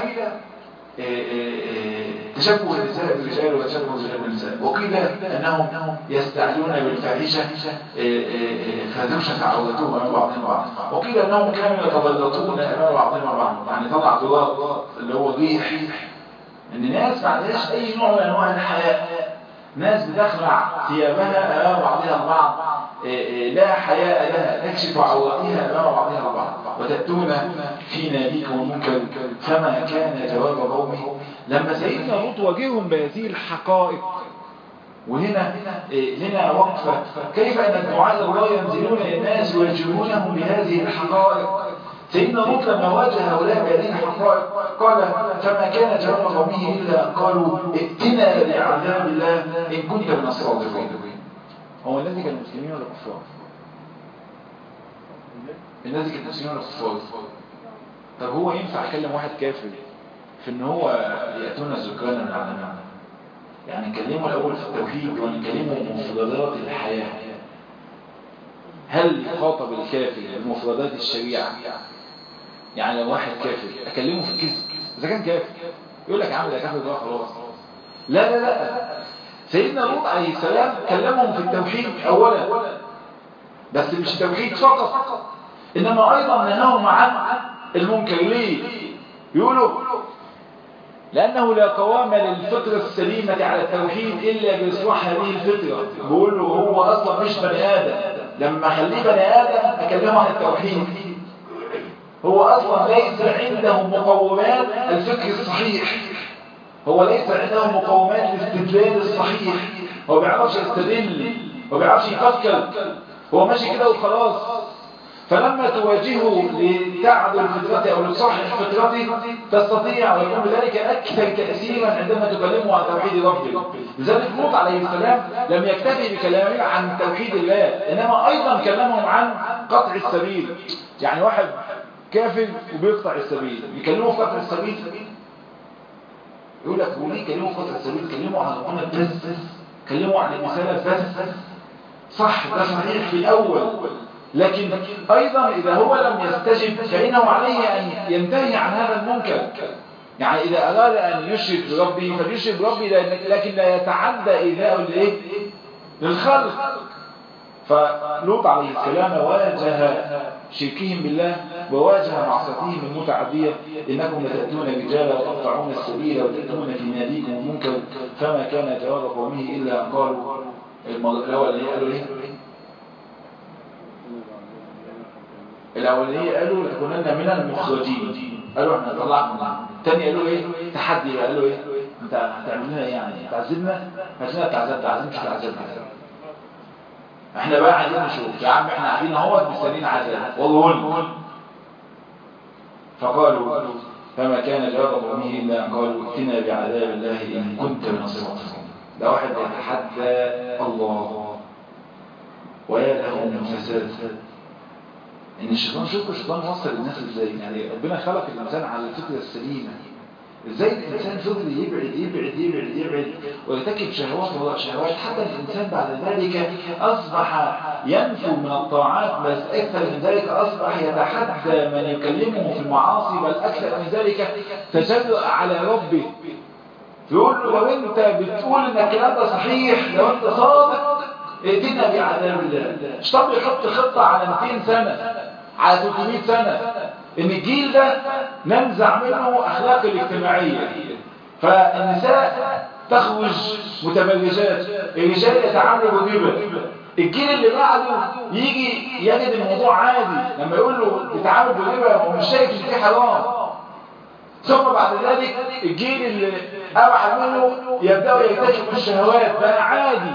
تشبه النساء بالرجال وتشبه الرجال بالنساء، وقيل انهم يستعجلون بالفاحشه فتكشف عورتهم امام بعضهم بعض، وقيل انهم كانوا يتبلطون امام بعضهم بعض. يعني طلع ضرار اللي هو ريح، ان ناس ما عندهاش اي نوع من انواع الحياء، ناس بتخلع ثيابها امام بعضها البعض لا حياء لها تكشف عوراتها امام بعضها البعض وتأتون في ناديكم المنكر فما كان جواب قومه لما سيدنا لوط واجههم بهذه الحقائق. وهنا لنا وقفة كيف أن الدعاء الله ينزلون للناس ويجيبونهم بهذه الحقائق. سيدنا لوط لما واجه هؤلاء بهذه الحقائق قال فما كان جواب قومه إلا أن قالوا ائتنا بعذاب الله إن كنت من الصادقين. هو الناس كانوا مسلمين ولا كفار؟ الناس كانوا مسلمين ولا كفار؟ طب هو ينفع يكلم واحد كافر في ان هو يأتون الذكران من العالمين؟ يعني نكلمه الأول في التوحيد ونكلمه بمفردات الحياة. هل يخاطب الكافر بمفردات الشريعة؟ يعني لو واحد كافر أكلمه في الكذب إذا كان كافر يقول لك عامل يا كافر ده خلاص. لا لا لا، سيدنا لوط عليه السلام كلمهم في التوحيد أولا، بس مش التوحيد فقط، إنما أيضا نهاهم عن المنكر. ليه؟ يقولوا لأنه لا قوام للفطرة السليمة على التوحيد إلا بإصلاح هذه الفطرة. بيقولوا هو أصلا مش بني آدم، لما أخليه بني آدم أكلمه عن التوحيد. هو أصلا ليس عنده مقومات الفكر الصحيح، هو ليس عنده مقومات الاستدلال الصحيح، هو بيعرفش يستدل، هو بيعرفش يفكر، هو ماشي كده وخلاص. فلما تواجهه لتعدل فطرته أو لتصحح فطرته تستطيع ويكون بذلك أكثر تأثيرا عندما تكلمه عن توحيد ربه. لذلك لوط عليه السلام لم يكتفي بكلامه عن توحيد الله، إنما أيضا كلمهم عن قطع السبيل. يعني واحد كافر وبيقطع السبيل يكلمه في قطع السبيل، يقول لك هو ليه كلمه في قطع السبيل؟ كلمه عن ربنا بس، كلمه عن المثال بس. صح، ده صحيح في الأول، لكن أيضا إذا هو لم يستجب فإنه عليه أن ينتهي عن هذا المنكر. يعني إذا أراد أن يشرك بربه فليشرك بربه، لكن لا يتعدى إيذاء لإيه؟ للخلق. فلوط عليه السلام واجه شركهم بالله وواجه معصيتهم المتعدية. إنكم لتأتون رجالا وتقطعون السبيل وتأتون في ناديكم المنكر فما كان جواب قومه إلا أن قالوا الأول اللي قالوا إيه؟ الأولية قالوا لتكونن من المخرجين، قالوا احنا نطلعكم منها. الثاني قالوا ايه؟ تحدي، قالوا ايه؟ انت هتعمل لنا ايه يعني؟ تعذبنا؟ هاتنا التعذيب، تعذيب مش تعذبنا. احنا بقى عايزين نشوف يا عم، احنا قاعدين اهوت مستنيين عذاب والله. فقالوا فما كان جواب قومه الا ان قالوا ائتنا بعذاب الله ان كنت من الصادقين. ده واحد يتحدى الله، ويا له من فساد. ان الشيطان، شوفوا الشيطان وصل الناس ازاي. يعني ربنا خلق الانسان على الفطره السليمه، ازاي الانسان فضل يبعد يبعد يبعد يبعد ويرتكب شهوات وراء شهوات، حتى الانسان بعد ذلك اصبح ينفو من الطاعات، بس اكثر من ذلك اصبح يتحدى من يكلمه في المعاصي، بل اكثر من ذلك تجرأ على ربه. يقول له لو انت بتقول ان الكلام ده صحيح، لو انت صادق ائتنا بعذاب الله. الشيطان بيحط خطه على مئتين سنه، على ثلاثمئة سنة، ان الجيل ده ننزع منه اخلاق الاجتماعية، فالنساء تخرج متبرجات، الرجال يتعاملوا بالربا. الجيل اللي بعده يجي يجد الموضوع عادي، لما يقول له بيتعامل بالربا ومش شايف ان في حرام. ثم بعد ذلك الجيل اللي ابعد منه يبداوا يرتكبوا الشهوات، بقى عادي.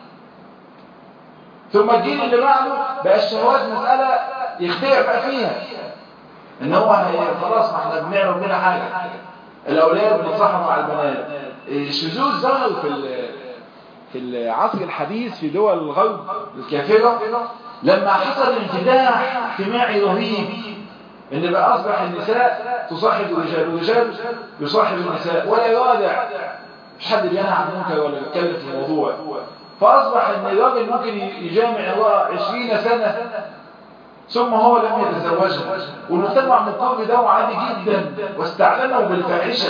ثم الجيل اللي بعده بقى الشهوات مسألة يخترع بقى فيها، ان هو خلاص ما احنا بنعمل منها حاجه. الاولاد بيتصاحبوا مع البنات. الشذوذ ظهر في في العصر الحديث في دول الغرب الكافره، لما حصل انفتاح اجتماعي رهيب، ان بقى اصبح النساء تصاحب الرجال والرجال يصاحب النساء ولا يرادع، مش حد بينهى عن المنكر ولا بيتكلم في الموضوع. فاصبح ان الراجل ممكن يجامع امراه عشرين سنه ثم هو لم يتزوجها، والمجتمع مقر ده عادي جدا، واستعلنوا بالفاحشه.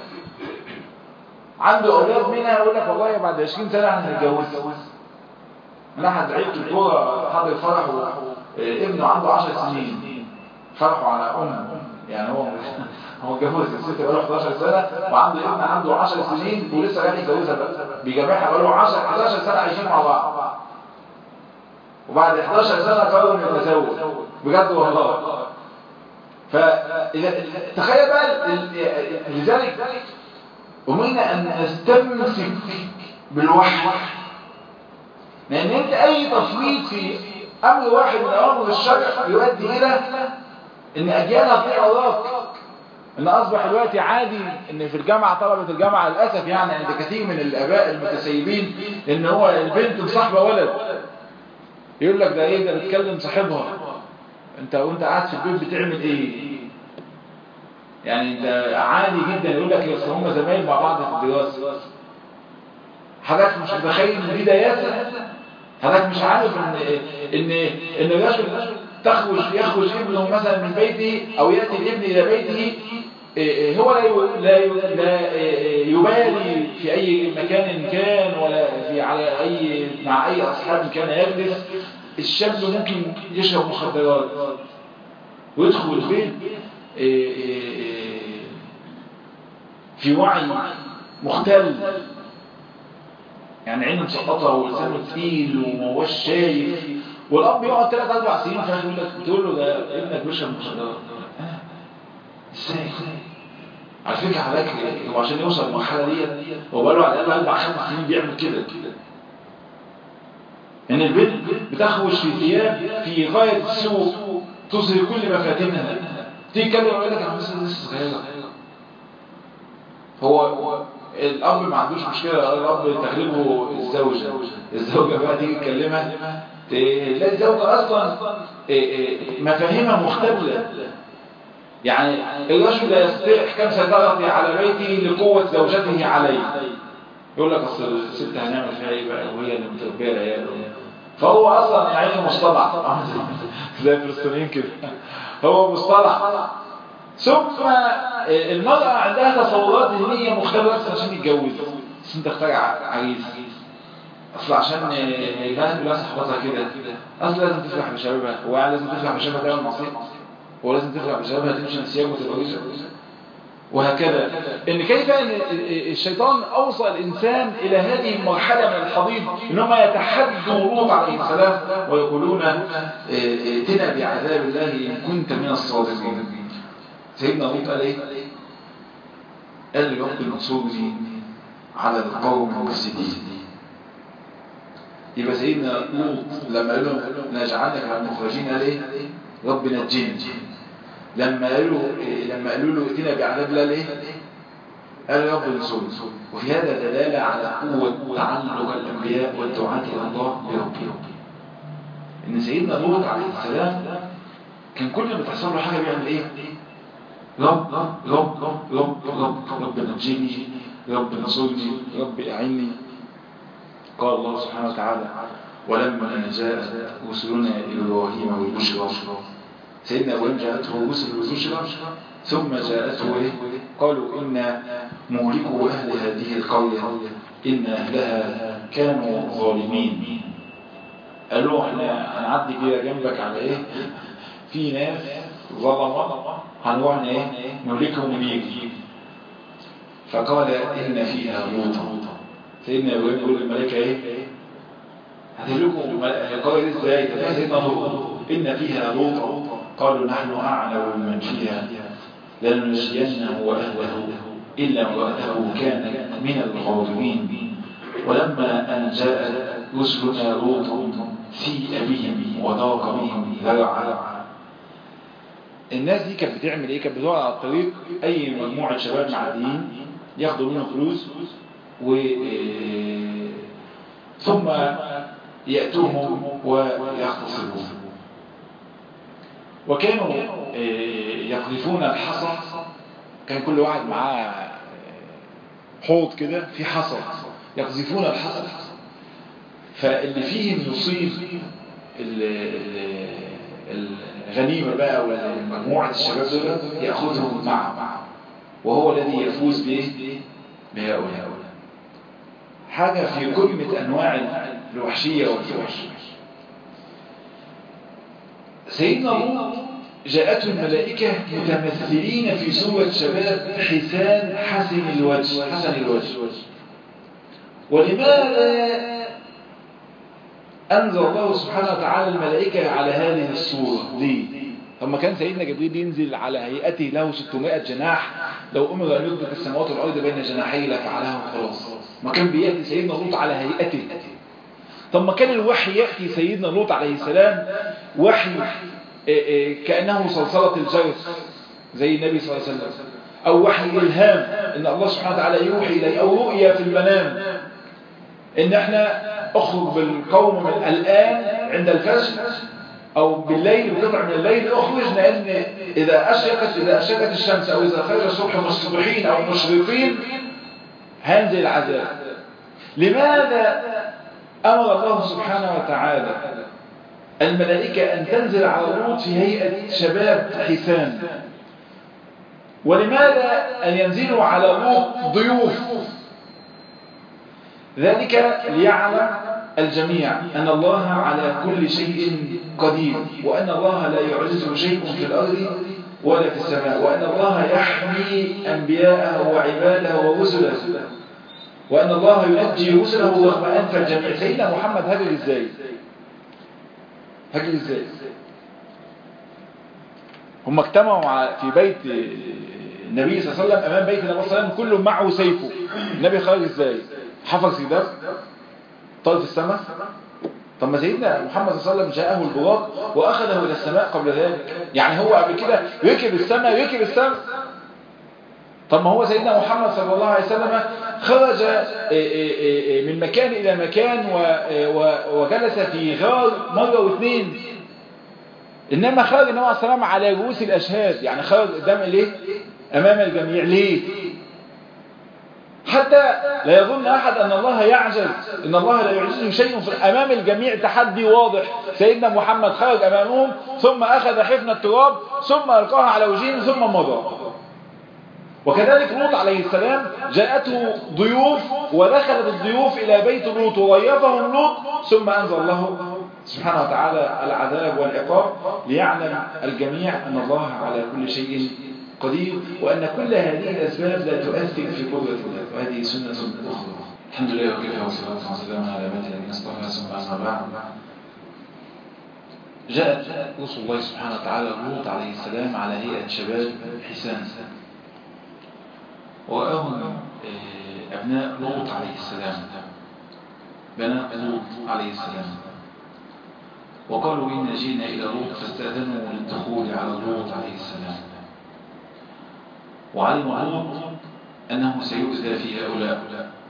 عنده اولاد منها يقول لك والله بعد عشرين سنه هنتجوز. من احد عيلة الكوره حضر فرح ابنه عنده عشر سنين، فرحوا على ام، يعني هو هو اتجوز الست بقاله احداشر سنه، وعنده ابن عنده عشر سنين ولسه رايح يتجوزها بقى، بيجامعها بقاله عشرة حداشر سنه عايشين مع بعض. وبعد احداشر سنة قرروا انه يتزوج بجد والله. فتخيل بقى لذلك أمرنا أن نستمسك بالوحي، لأن أنت أي تفريط في أمر واحد من أمر الشرع يؤدي إلى إن أجيال هتضيع وراك. إن أصبح دلوقتي عادي إن في الجامعة طلبة الجامعة للأسف يعني عند كثير من الآباء المتسيبين إن هو البنت مصاحبة ولد، يقول لك ده إيه ده بتكلم صاحبها. أنت وأنت قاعد في البيت بتعمل إيه؟ يعني ده عادي جدا يقول لك يا هم زمايل مع بعض في الدراسه. حضرتك مش متخيل ان دي دياسه؟ حضرتك مش عارف ان ان ان الرجل تخرج يخرج ابنه مثلا من بيته او ياتي الابن الى بيته، هو لا لا لا يبالي في اي مكان كان ولا في على اي مع اي اصحاب كان يجلس. الشاب ممكن يشرب مخدرات ويدخل البيت في وعي مختل، يعني عينه مسقطه ولسانه تقيل وما هوش شايف، والاب يقعد ثلاث اربع سنين فاهم يقول لك تقول له ده ابنك بيشرب مخدرات. ازاي؟ على فكره حضرتك هو عشان يوصل للمرحله ديت هو بقى له على الاقل اربع خمس سنين بيعمل كده. ان البنت بتخرج في ثياب في غايه السوء تظهر كل مفاتنها، تيجي تكلم يقول لك انا لسه صغيره. هو الاب ما عندوش مشكله، الاب تغلبه الزوجه، الزوجه بقى تيجي تكلمها تلاقي الزوجه اصلا مفاهيمها مختلفه. يعني الرجل لا يستطيع احكام سيطرته على بيته لقوه زوجته عليه. يقول لك اصل الست هنعمل فيها ايه بقى وهي اللي متربيه العيال. فهو اصلا يعني مصطلح زي الفلسطينيين كده، هو مصطلح. ثم المرأة عندها تصورات ذهنية مختلفة عشان يتجوز، بس انت اختار عريس اصل عشان البنات كلها صحبتها كده، اصل لازم تفرح بشبابها، هو لازم تفرح بشبابها تعمل معصية، هو لازم تفرح بشبابها تمشي نسيان وتتجوزها، وهكذا. ان كيف ان الشيطان اوصل الانسان الى هذه المرحلة من الحضيض انهم يتحدوا لوط عليه السلام ويقولون ائتنا بعذاب الله ان كنت من الصادقين. سيدنا لوط قال ايه؟ قال لرب انصرني على القوم المفسدين. يبقى سيدنا لوط لما قال له نجعلك على المخرجين قال ايه؟ رب نجني. لما قالوا لما قالوا له ائتنا بعذاب الله ليه؟ قال يا رب انصرني. وفي هذا دلاله على قوه تعلق الانبياء والدعاة الى الله بربهم. ان سيدنا لوط عليه السلام كان كل ما تحصل له حاجه بيعمل ايه؟ رب رب رب رب رب رب نجيني، رب نصرني، رب اعني. قال الله سبحانه وتعالى ولما جاءت رسلنا ابراهيم بالبشرى، سيدنا ابراهيم جاءته رسل بالبشرى ثم جاءته ايه؟ قالوا إنا مهلكوا أهل هذه القرية إن أهلها كانوا ظالمين. قالوا احنا هنعدي كده جنبك على ايه؟ في ناس ظلمة هنروح ايه؟ نهلكهم ونيجي. فقال إن فيها لوطا. سيدنا ابراهيم يقول للملائكة ايه؟ هتهلكوا القرية دي ازاي؟ ده سيدنا لوط. إن فيها لوطا قالوا نحن أعلم بمن فيها لننجينه وأهله إلا امرأته كانت من الغاضبين. ولما أن جاءت رسلنا لوطا سيء بهم وضاق بهم ذرعا. الناس دي كانت بتعمل ايه؟ كانت بتقع على الطريق اي مجموعة شباب معديين ياخدوا منهم فلوس و ثم يأتوهم ويغتصبوهم. وكانوا يقذفون الحصى، كان كل واحد معاه حوض كده في حصى يقذفون الحصى، فاللي فيهم يصيب الغنيمة بقى ومجموعة الشباب دول يأخذهم معه، وهو الذي يفوز به بهؤلاء. حاجة في قمة أنواع الوحشية والفحش. سيدنا لوط جاءته الملائكة متمثلين في صورة شباب حسان حسن الوجه حسن الوجه. ولماذا أنزل الله سبحانه وتعالى الملائكة على هذه الصورة ليه؟ ثم كان سيدنا جبريل ينزل على هيئته له ستمائة جناح، لو أمر أن يدرك السماوات والأرض بين جناحيه لفعلها خلاص. ما كان بيأتي سيدنا لوط على هيئته. ثم كان الوحي يأتي سيدنا لوط عليه السلام وحي كأنه صلصلة الجرس زي النبي صلى الله عليه وسلم، أو وحي إلهام إن الله سبحانه وتعالى يوحي إليه، أو رؤيا في المنام إن إحنا أخرج بالقوم من الآن عند الفجر أو بالليل بقطع من الليل أخرج، لأن إذا أشرقت إذا أشرقت الشمس أو إذا خرج الصبح مصبحين أو مشرقين هينزل العذاب. لماذا أمر الله سبحانه وتعالى الملائكة أن تنزل على لوط في هيئة شباب حسان؟ ولماذا أن ينزلوا على لوط ضيوف؟ ذلك ليعلم الجميع أن الله على كل شيء قدير، وأن الله لا يعجزه شيء في الأرض ولا في السماء، وأن الله يحمي أنبياءه وعباده ورسله، وأن الله ينجي رسله رغم أنف الجميع. سيدنا محمد هاجر إزاي؟ هاجر إزاي؟ هم اجتمعوا في بيت النبي صلى الله عليه وسلم، أمام بيت النبي صلى الله عليه وسلم كله معه سيفه. النبي خرج إزاي؟ حفظ سيداب طال في السماء. طب ما سيدنا محمد صلى الله عليه وسلم جاءه البراق وأخذه إلى السماء قبل ذلك، يعني هو قبل كده يركب السماء يركب السماء. طب ما هو سيدنا محمد صلى الله عليه وسلم خرج من مكان إلى مكان وجلس في غار مرة واثنين، إنما خرج النبي عليه السلام على رؤوس الأشهاد، يعني خرج قدام إليه أمام الجميع. ليه؟ حتى لا يظن أحد أن الله يعجز، إن الله لا يعجزه شيء في أمام الجميع. تحدي واضح، سيدنا محمد خرج أمامهم ثم أخذ حفنة التراب ثم ألقاها على وجههم ثم مضى. وكذلك لوط عليه السلام جاءته ضيوف ودخلت الضيوف إلى بيت لوط وضيفهم لوط، ثم أنزل الله سبحانه وتعالى العذاب والعقاب ليعلم الجميع أن الله على كل شيء قدير، وأن كل هذه الأسباب لا تؤثر في قدرة الله، وهذه سنة أخرى. الحمد لله وكفى والصلاة والسلام على من الذين اصطفى، ثم أما بعد. جاءت رسل الله سبحانه وتعالى لوط عليه السلام على هيئة شباب حسان، ورآهم أبناء لوط عليه السلام، بنات لوط عليه السلام، وقالوا إن جئنا إلى لوط فاستأذنوا للدخول على لوط عليه السلام. وعلم لوط أنه سيؤذى في هؤلاء،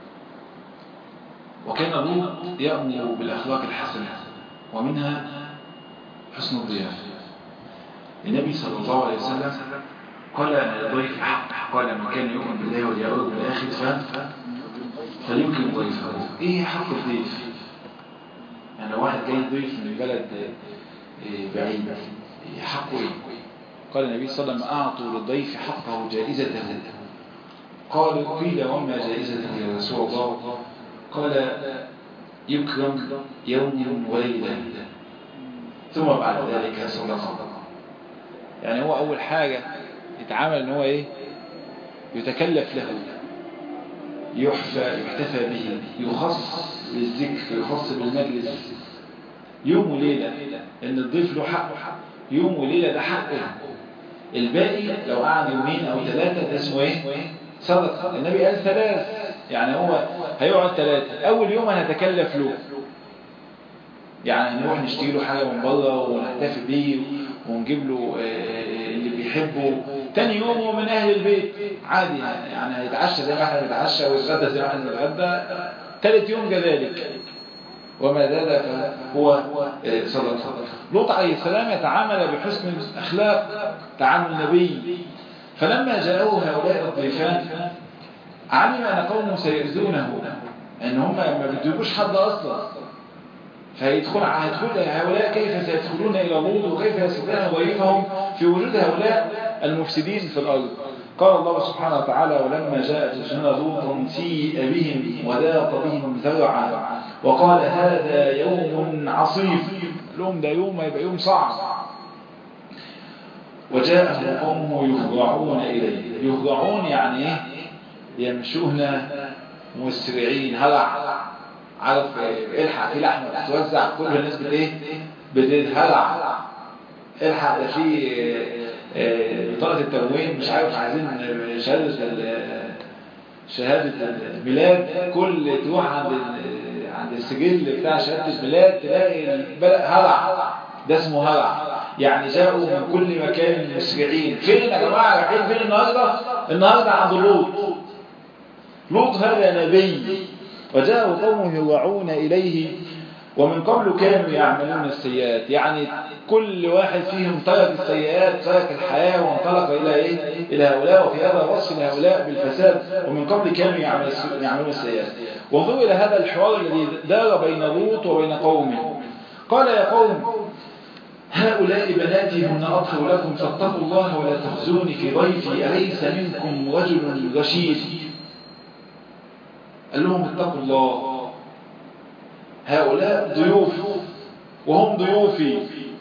وكان لوط يأمر بالأخلاق الحسنة ومنها حسن الضيافة. النبي صلى الله عليه وسلم قال أن الضيف حق، قال من كان يؤمن بالله واليوم الآخر فليكرم ضيفه. إيه حق الضيف؟ يعني لو واحد جاي ضيف من بلد بعيد حقه إيه؟ قال النبي صلى الله عليه وسلم أعطوا للضيف حقه جائزته. قال قيل وما جائزته يا رسول الله؟ قال يكرم يوم وليلة ثم بعد ذلك صدقه. يعني هو أول حاجة يتعامل ان هو ايه؟ يتكلف له، يحفى يحتفى به، يخص للذكر، يخص بالمجلس يوم وليلة، ان الضيف له حق يوم وليلة، ده حقه. الباقي لو قعد يومين او ثلاثة ده اسمه ايه؟ صدقة. النبي قال ثلاث، يعني هو هيقعد ثلاثة. اول يوم هنتكلف له، يعني هنروح نشتري له حاجة من بره ونحتفي بيه ونجيب له اللي بيحبه. تاني يوم هو من أهل البيت عادي، يعني هيتعشى زي ما احنا بنتعشى ويتغدى زي ما احنا بنتغدى. ثالث يوم كذلك، وما زاد فهو صدقة. لوط عليه السلام يتعامل بحسن الأخلاق تعامل النبي. فلما جاءوه هؤلاء الضيفان علم أن قومه سيؤذونه، أن هم ما بيدوش حد أصلا، فيدخل هؤلاء كيف سيدخلون إلى لوط وكيف يستطيعون ضيفهم في وجود هؤلاء المفسدين في الأرض. قال الله سبحانه وتعالى ولما جاءت رسلنا لوطا سيء بهم وضاق بهم ذرعا وقال هذا يوم عصيب. لهم ده يوم يبقى يوم صعب. وجاءه قومه يخضعون إليه. يخضعون يعني ايه؟ يمشون مسرعين، هلع عارف الحق في لحمه بتتوزع كل الناس بت ايه بتتهلع، الحق ده في بطاقه التموين مش عارف عايزين شهاده شهاده الميلاد، كل تروح عند عند السجل بتاع شهاده الميلاد تلاقي البلد هلع، ده اسمه هلع. يعني جاءوا من كل مكان مسرعين. فين يا جماعه رايحين فين النهارده؟ النهارده عند لوط. لوط هذا نبي وجاءوا قومه يوعون اليه ومن قبل كانوا يعملون السيئات. يعني كل واحد فيهم ترك السيئات، ترك الحياه وانطلق الى ايه؟ الى هؤلاء. وفي هذا وصف لهؤلاء بالفساد ومن قبل كانوا يعملون السيئات. وانظروا الى هذا الحوار الذي دار بين لوط وبين قومه. قال يا قوم هؤلاء بناتي هن أطهر لكم فاتقوا الله ولا تخزوني في ضيفي أليس منكم رجل رشيد. قال لهم اتقوا الله، هؤلاء ضيوف وهم ضيوفي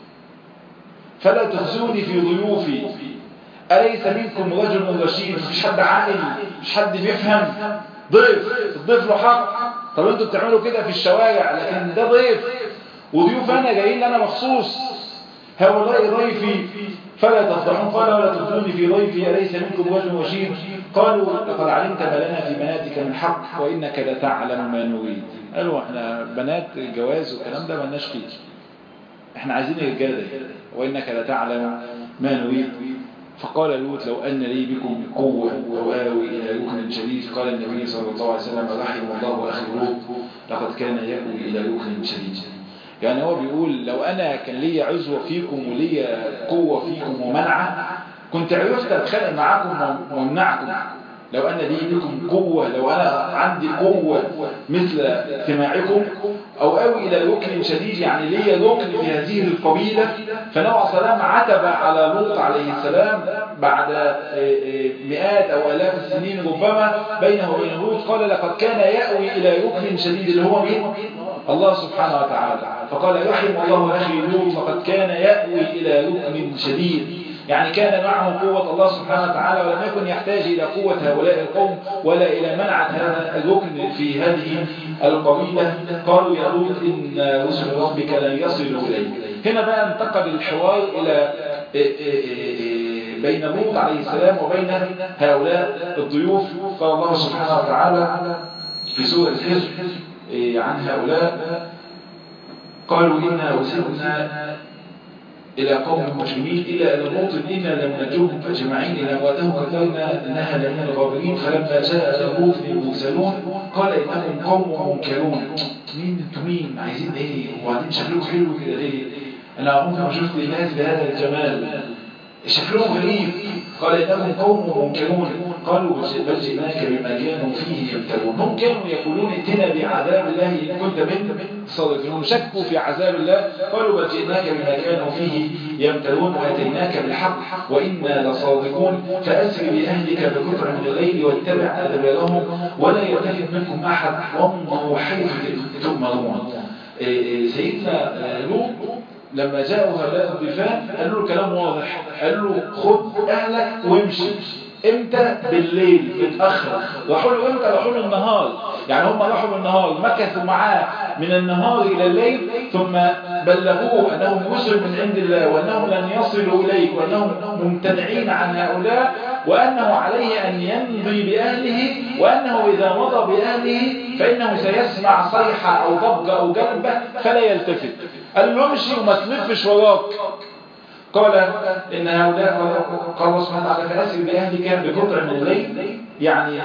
فلا تخزوني في ضيوفي أليس منكم رجل رشيد. مش حد عاقل، مش حد بيفهم. ضيف، الضيف له حق. طب انتوا بتعملوا كده في الشوارع، لكن ده ضيف وضيوف انا جايين لنا مخصوص. هؤلاء ضيفي فلا تفضحون. قال ولا تخزوني في ضيفي أليس منكم رجل رشيد. قالوا لقد علمت ما لنا في بناتك من حق وإنك لتعلم ما نريد. قالوا احنا بنات الجواز والكلام ده مالناش فيه، احنا عايزين الرجاله وإنك لتعلم ما نريد. فقال لوط لو أن لي بكم قوة أو آوي إلى ركن شديد. قال النبي صلى الله عليه وسلم رحم الله أخي لوط لقد كان يأوي إلى ركن شديد. يعني هو بيقول لو أنا كان لي عزوة فيكم ولي قوة فيكم ومنعة كنت عرفت أتخانق معكم ومنعكم. لو أنا لي بكم قوة، لو أنا عندي قوة مثل اجتماعكم أو أوي إلى ركن شديد، يعني لي ركن في هذه القبيلة. فنوع سلام عتب على لوط عليه السلام بعد مئات أو آلاف السنين ربما بينه وبين لوط. قال لقد كان يأوي إلى ركن شديد اللي هو مين؟ الله سبحانه وتعالى. فقال رحم الله أخي لوط لقد كان يأوي إلى ركن شديد، يعني كان معه قوة الله سبحانه وتعالى ولم يكن يحتاج إلى قوة هؤلاء القوم ولا إلى منعة هذا الركن في هذه القبيلة. قالوا يا لوط إن رسل ربك لن يصلوا إليك. هنا بقى انتقل الحوار إلى بين لوط عليه السلام وبين هؤلاء الضيوف. قال الله سبحانه وتعالى في سورة الحجر عن هؤلاء قالوا إنا أرسلنا إلى قوم مجرمين إلى لوط إنا لم نجوهم أجمعين إلى امرأته قدرنا إنها لمن الغابرين فلما جاء لوط المرسلون قال إنهم قوم منكرون. مين انتم مين؟ عايزين إيه؟ وبعدين شكلكم حلو كده ليه؟ أنا عمري ما شفت الناس بهذا الجمال، شكلهم غريب. قال إنهم قوم منكرون. قالوا بل جئناك بما كانوا فيه يمترون. هم كانوا يقولون ائتنا بعذاب الله إن كنت من الصادقين. شكوا في عذاب الله. قالوا بل جئناك بما كانوا فيه يمترون وأتيناك بالحق وإنا لصادقون. فأسر بأهلك بقطع من الليل واتبع أدبارهم ولا يلتفت منكم أحد وامضوا حيث تؤمرون. سيدنا لوط لما جاءوا هؤلاء الضيفان قالوا له كلام واضح، قالوا له خد أهلك وامشي. امتى؟ بالليل متأخر. راحوا له امتى؟ راحوا له النهار. يعني هم راحوا بالنهار مكثوا معاه من النهار إلى الليل ثم بلغوه أنهم رسل من عند الله وأنهم لن يصلوا إليك وأنهم ممتنعين عن هؤلاء وأنه عليه أن يمضي بأهله وأنه إذا مضى بأهله فإنه سيسمع صيحة أو ضجة أو جلبة فلا يلتفت. قال له امشي وما تلفش وراك. قال إن هؤلاء قال الله سبحانه وتعالى فأسر بأهلك بقطع من الليل، يعني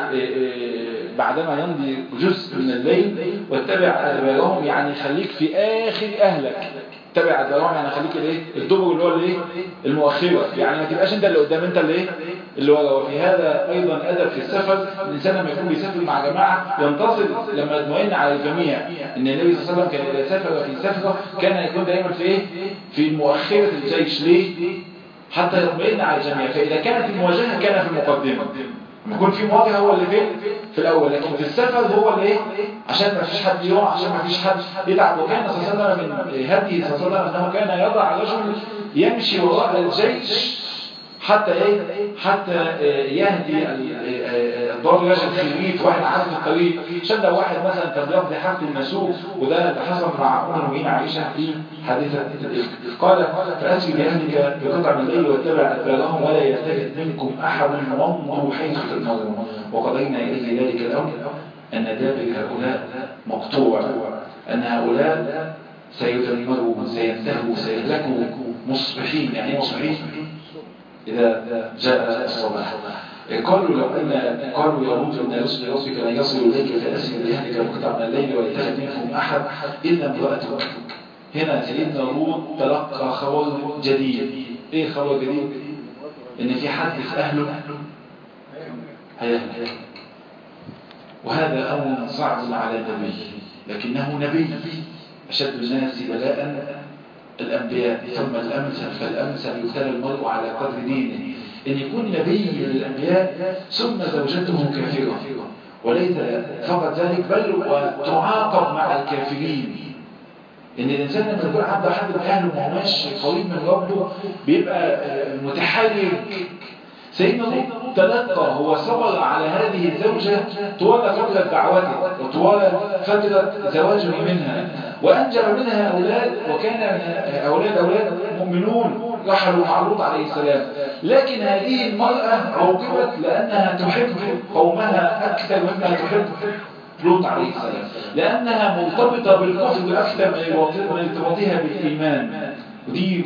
بعدما يمضي جزء من الليل واتبع أدبارهم، يعني خليك في آخر أهلك. تبع أدبارهم يعني خليك الايه الدبر اللي هو الايه المؤخرة، يعني ما تبقاش انت اللي قدام انت اللي ايه اللي ورا. وفي هذا أيضا أدب في السفر. الإنسان لما يكون بيسافر مع جماعة ينتصر لما يطمئن على الجميع. إن النبي صلى الله عليه وسلم كان إذا سافر في سفرة كان يكون دائما في إيه في مؤخرة الجيش. ليه؟ حتى يطمئن على الجميع. فإذا كانت المواجهة كان في المقدمة، لما يكون في مواجهة هو اللي فين في الأول، لكن في السفر هو اللي إيه عشان ما فيش حد يقع، عشان ما فيش حد يتعب. وكان صلى الله عليه وسلم من هديه صلى الله عليه وسلم أنه كان يضع رجل يمشي وراء الجيش حتى ايه حتى يهدي الضال يجد في الريف واحد عارف الطريق عشان لو واحد مثلا كان بيقضي حاجته المسوق وده اللي حصل مع ام المؤمنين عائشه في حادثه الافك. قال فاسري باهلك بقطع من الليل واتبع ادبارهم ولا يلتفت منكم احد وامضوا حيث تؤمرون وقضينا اليه ذلك الامر ان دابر هؤلاء مقطوع ان هؤلاء سيدمروا سينتهوا سيهلكوا مصبحين. يعني مصبحين إذا جاء الصباح. قالوا لو أن قالوا يا لوط إن رسل ربك لن يصلوا إليك فأسر بأهلك وقطع من الليل ويتخذ منكم أحد إلا امرأتك. هنا سيدنا لوط تلقى خبر جديد. إيه خبر جديد؟ إن في حد في أهله هيهلك. وهذا أمر صعب على النبي لكنه نبي. أشد الناس بلاء الأنبياء ثم الأمثل فالأمثل يبتلى المرء على قدر دينه. إن يكون نبي من الأنبياء ثم زوجته كافرة وليس فقط ذلك بل وتعاقب مع الكافرين. إن الإنسان لما يكون عنده حد من أهله ما هوش قريب من ربه بيبقى متحرج. سيدنا لوط تلقى هو صبر على هذه الزوجة طوال فترة دعوته وطوال فترة زواجه منها وأنجب منها أولاد وكان أولاد أولاد مؤمنون رحلوا مع لوط عليه السلام. لكن هذه المرأة عوقبت لأنها تحب قومها أكثر مما تحب لوط عليه السلام لأنها مرتبطة بالكفر أكثر من ارتباطها بالإيمان. ودي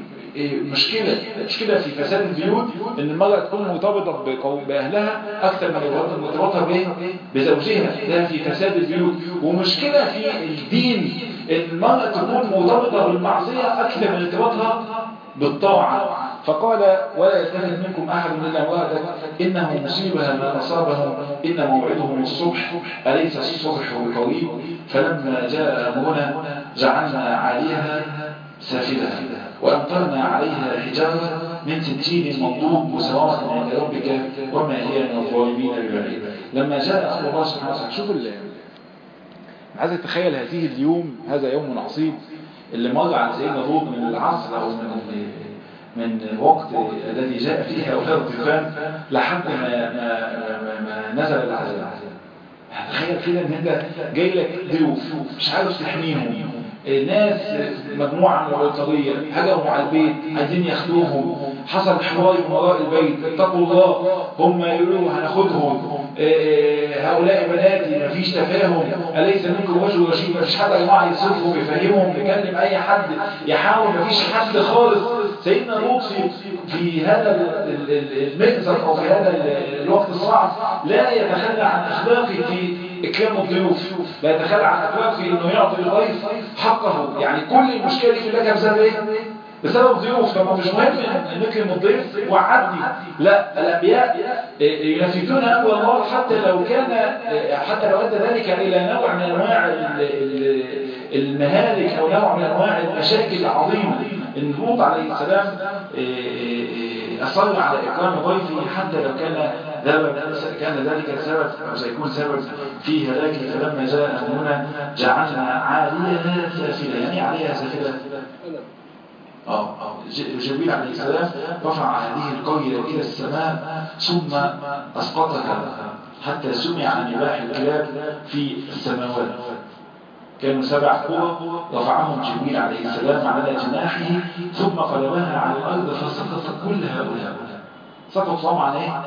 مشكلة مشكلة في فساد البيوت ان المرأة تكون مرتبطة بأهلها أكثر من مرتبطها بزوجها. ده في فساد البيوت. ومشكلة في الدين ان المرأة تكون مرتبطة بالمعصية أكثر من ارتباطها بالطاعة. فقال ولا يلتفت منكم أحد إلا امرأتك إنه مصيبها ما أصابهم إن موعدهم الصبح أليس الصبح بقريب. فلما جاء أمرنا جعلنا عليها سافلها وأمطرنا عليها حجارة من سجيل منضود مسومة عند ربك وما هي من الظالمين ببعيد. لما جاء أمر الله سبحانه وتعالى شوف اللي عايز تتخيل هذه اليوم هذا يوم عصيب اللي مر على سيدنا لوط من العصر أو من من الوقت الذي جاء فيه هؤلاء الطوفان لحد ما, ما, ما, ما نزل العذاب. تخيل كده ان انت جاي لك ضيوف مش عارف تحميهم. ناس مجموعة من البلطجية هجموا على البيت عايزين ياخدوهم. حصل حوار من وراء البيت اتقوا الله. هم يقولوا هناخدهم. هؤلاء بناتي مفيش تفاهم. أليس منكم رجل رشيد؟ مفيش حد يا جماعة يصرفهم يفهمهم يكلم أي حد يحاول. مفيش حد خالص. سيدنا لوط في هذا المأزق أو في هذا الوقت الصعب لا يتخلى عن أخلاقه في إكرام الضيوف. لا يتخلى عن أخلاقه في إنه يعطي الضيف حقه. يعني كل المشكلة دي كلها بسبب إيه؟ بسبب ضيوف. فما مش مهم أن نكرم الضيف وعدي. لا الأنبياء ينفذون أمر الله حتى لو كان حتى لو أدى ذلك إلى نوع من أنواع المهالك أو نوع من أنواع المشاكل العظيمة. إن لوط عليه السلام أصر على إكرام ضيفه حتى لو كان كان ذلك سبب أو سيكون سبب في هلاكه. فلما جاء أمرنا جعلنا عاليها سافلة. يعني عليها سافلة اه جبريل عليه السلام رفع هذه القرية إلى السماء ثم أسقطها حتى سمع نباح الكلاب في السماوات. كانوا سبع قوى رفعهم جبريل عليه السلام على جناحه ثم قلبها على الأرض فسقط كل هؤلاء. سقط طبعا ايه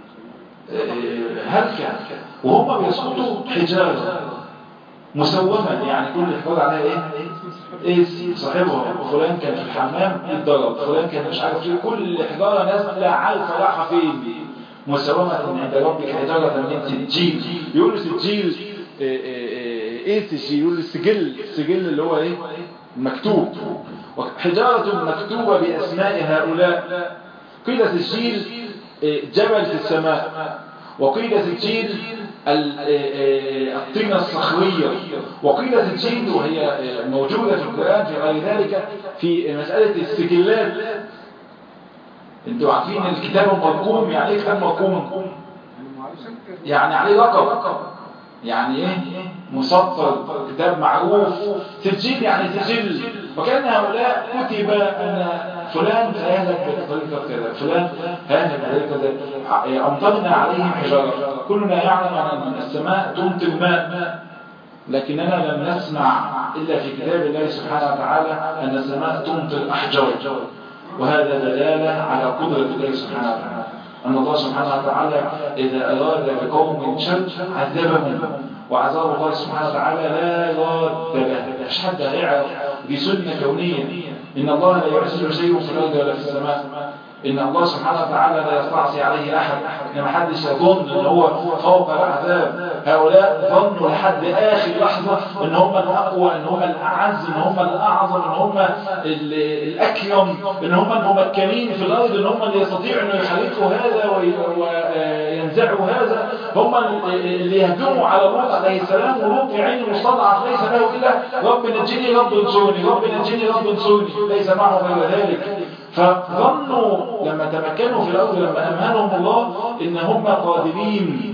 هلكة وهم بيسقطوا حجارة مسومة. يعني كل حجارة عليها ايه ايه صاحبها. فلان كان في الحمام يتضرب. فلان كان مش عارف ايه. كل حجارة نازلة عارفة رايحة فين. مسومة عند ربك حجارة من سجيل. يقولوا سجيل ايه, إيه, إيه سجيل؟ يقولوا السجل. السجل اللي هو ايه مكتوب. حجارة مكتوبة بأسماء هؤلاء. قيل سجيل جبل في السماء وقيل سجيل الطينة الصخرية وقيل سجيل وهي موجودة في القرآن في غير ذلك في مسألة السجلات. انتوا عارفين الكتاب المرقوم. يعني ايه كتاب مرقوم؟ يعني عليه رقم. يعني ايه مسطر كتاب معروف. سجيل يعني سجل. وكان هؤلاء كتب ان فلان هيهلك بطريقة كذا، فلان هيهلك بطريقة كذا، أمطرنا عليهم حجارة. كلنا يعلم أن السماء تمطر الماء، لكننا لم نسمع إلا في كتاب الله سبحانه وتعالى أن السماء تمطر أحجار، وهذا دلالة على قدرة الله سبحانه وتعالى، أن الله سبحانه وتعالى إذا أراد بقوم شر عذبهم، وعذاب الله سبحانه وتعالى لا راد له، مش حد هيعرف، دي سنة كونية، إن الله لا يعزل شيء في الأرض ولا في السماء، إن الله سبحانه وتعالى لا يستعصي عليه أحد، إن ما حدش يظن إن هو فوق العذاب. هؤلاء ظنوا لحد آخر لحظة إن هم الأقوى، إن هم الأعز، إن هم الأعظم، إن هم الأكرم، إن هم الممكنين في الأرض، إن هم اللي يستطيعوا أن يحركوا هذا وينزعوا هذا، هم اللي يهجموا على لوط عليه السلام، ولوط في عين مستضعف ليس له إلا رب نجني رب انصرني، رب نجني رب انصرني، ليس معه غير ذلك. فظنوا لما تمكنوا في الأرض، لما أمهلهم الله إن هم قادرين.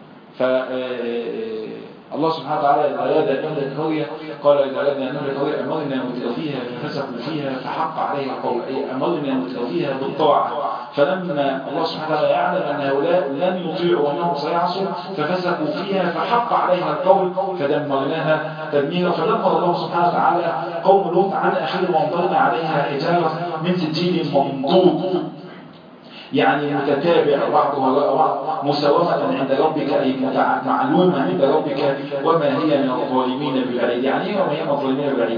فالله سبحانه وتعالى إذا أراد أن يهلك قرية قال إذا أردنا أن نهلك قرية أمرنا متلفيها ففسقوا فيها فحق عليها القول، أي أمرنا متلفيها بالطاعة. فلما الله سبحانه وتعالى يعلم أن هؤلاء لن يطيعوا وأنهم سيعصوا ففسقوا فيها فحق عليها القول فدمرناها تدميرا. فدمر الله سبحانه وتعالى قوم لوط عن آخر وأمطرنا عليها حجارة من سجيل منضود، يعني متتابع بعضها وراء بعض، مساومة عند ربك أي معلومة عند ربك، وما هي من الظالمين ببعيد. يعني ايه وما هي من الظالمين ببعيد؟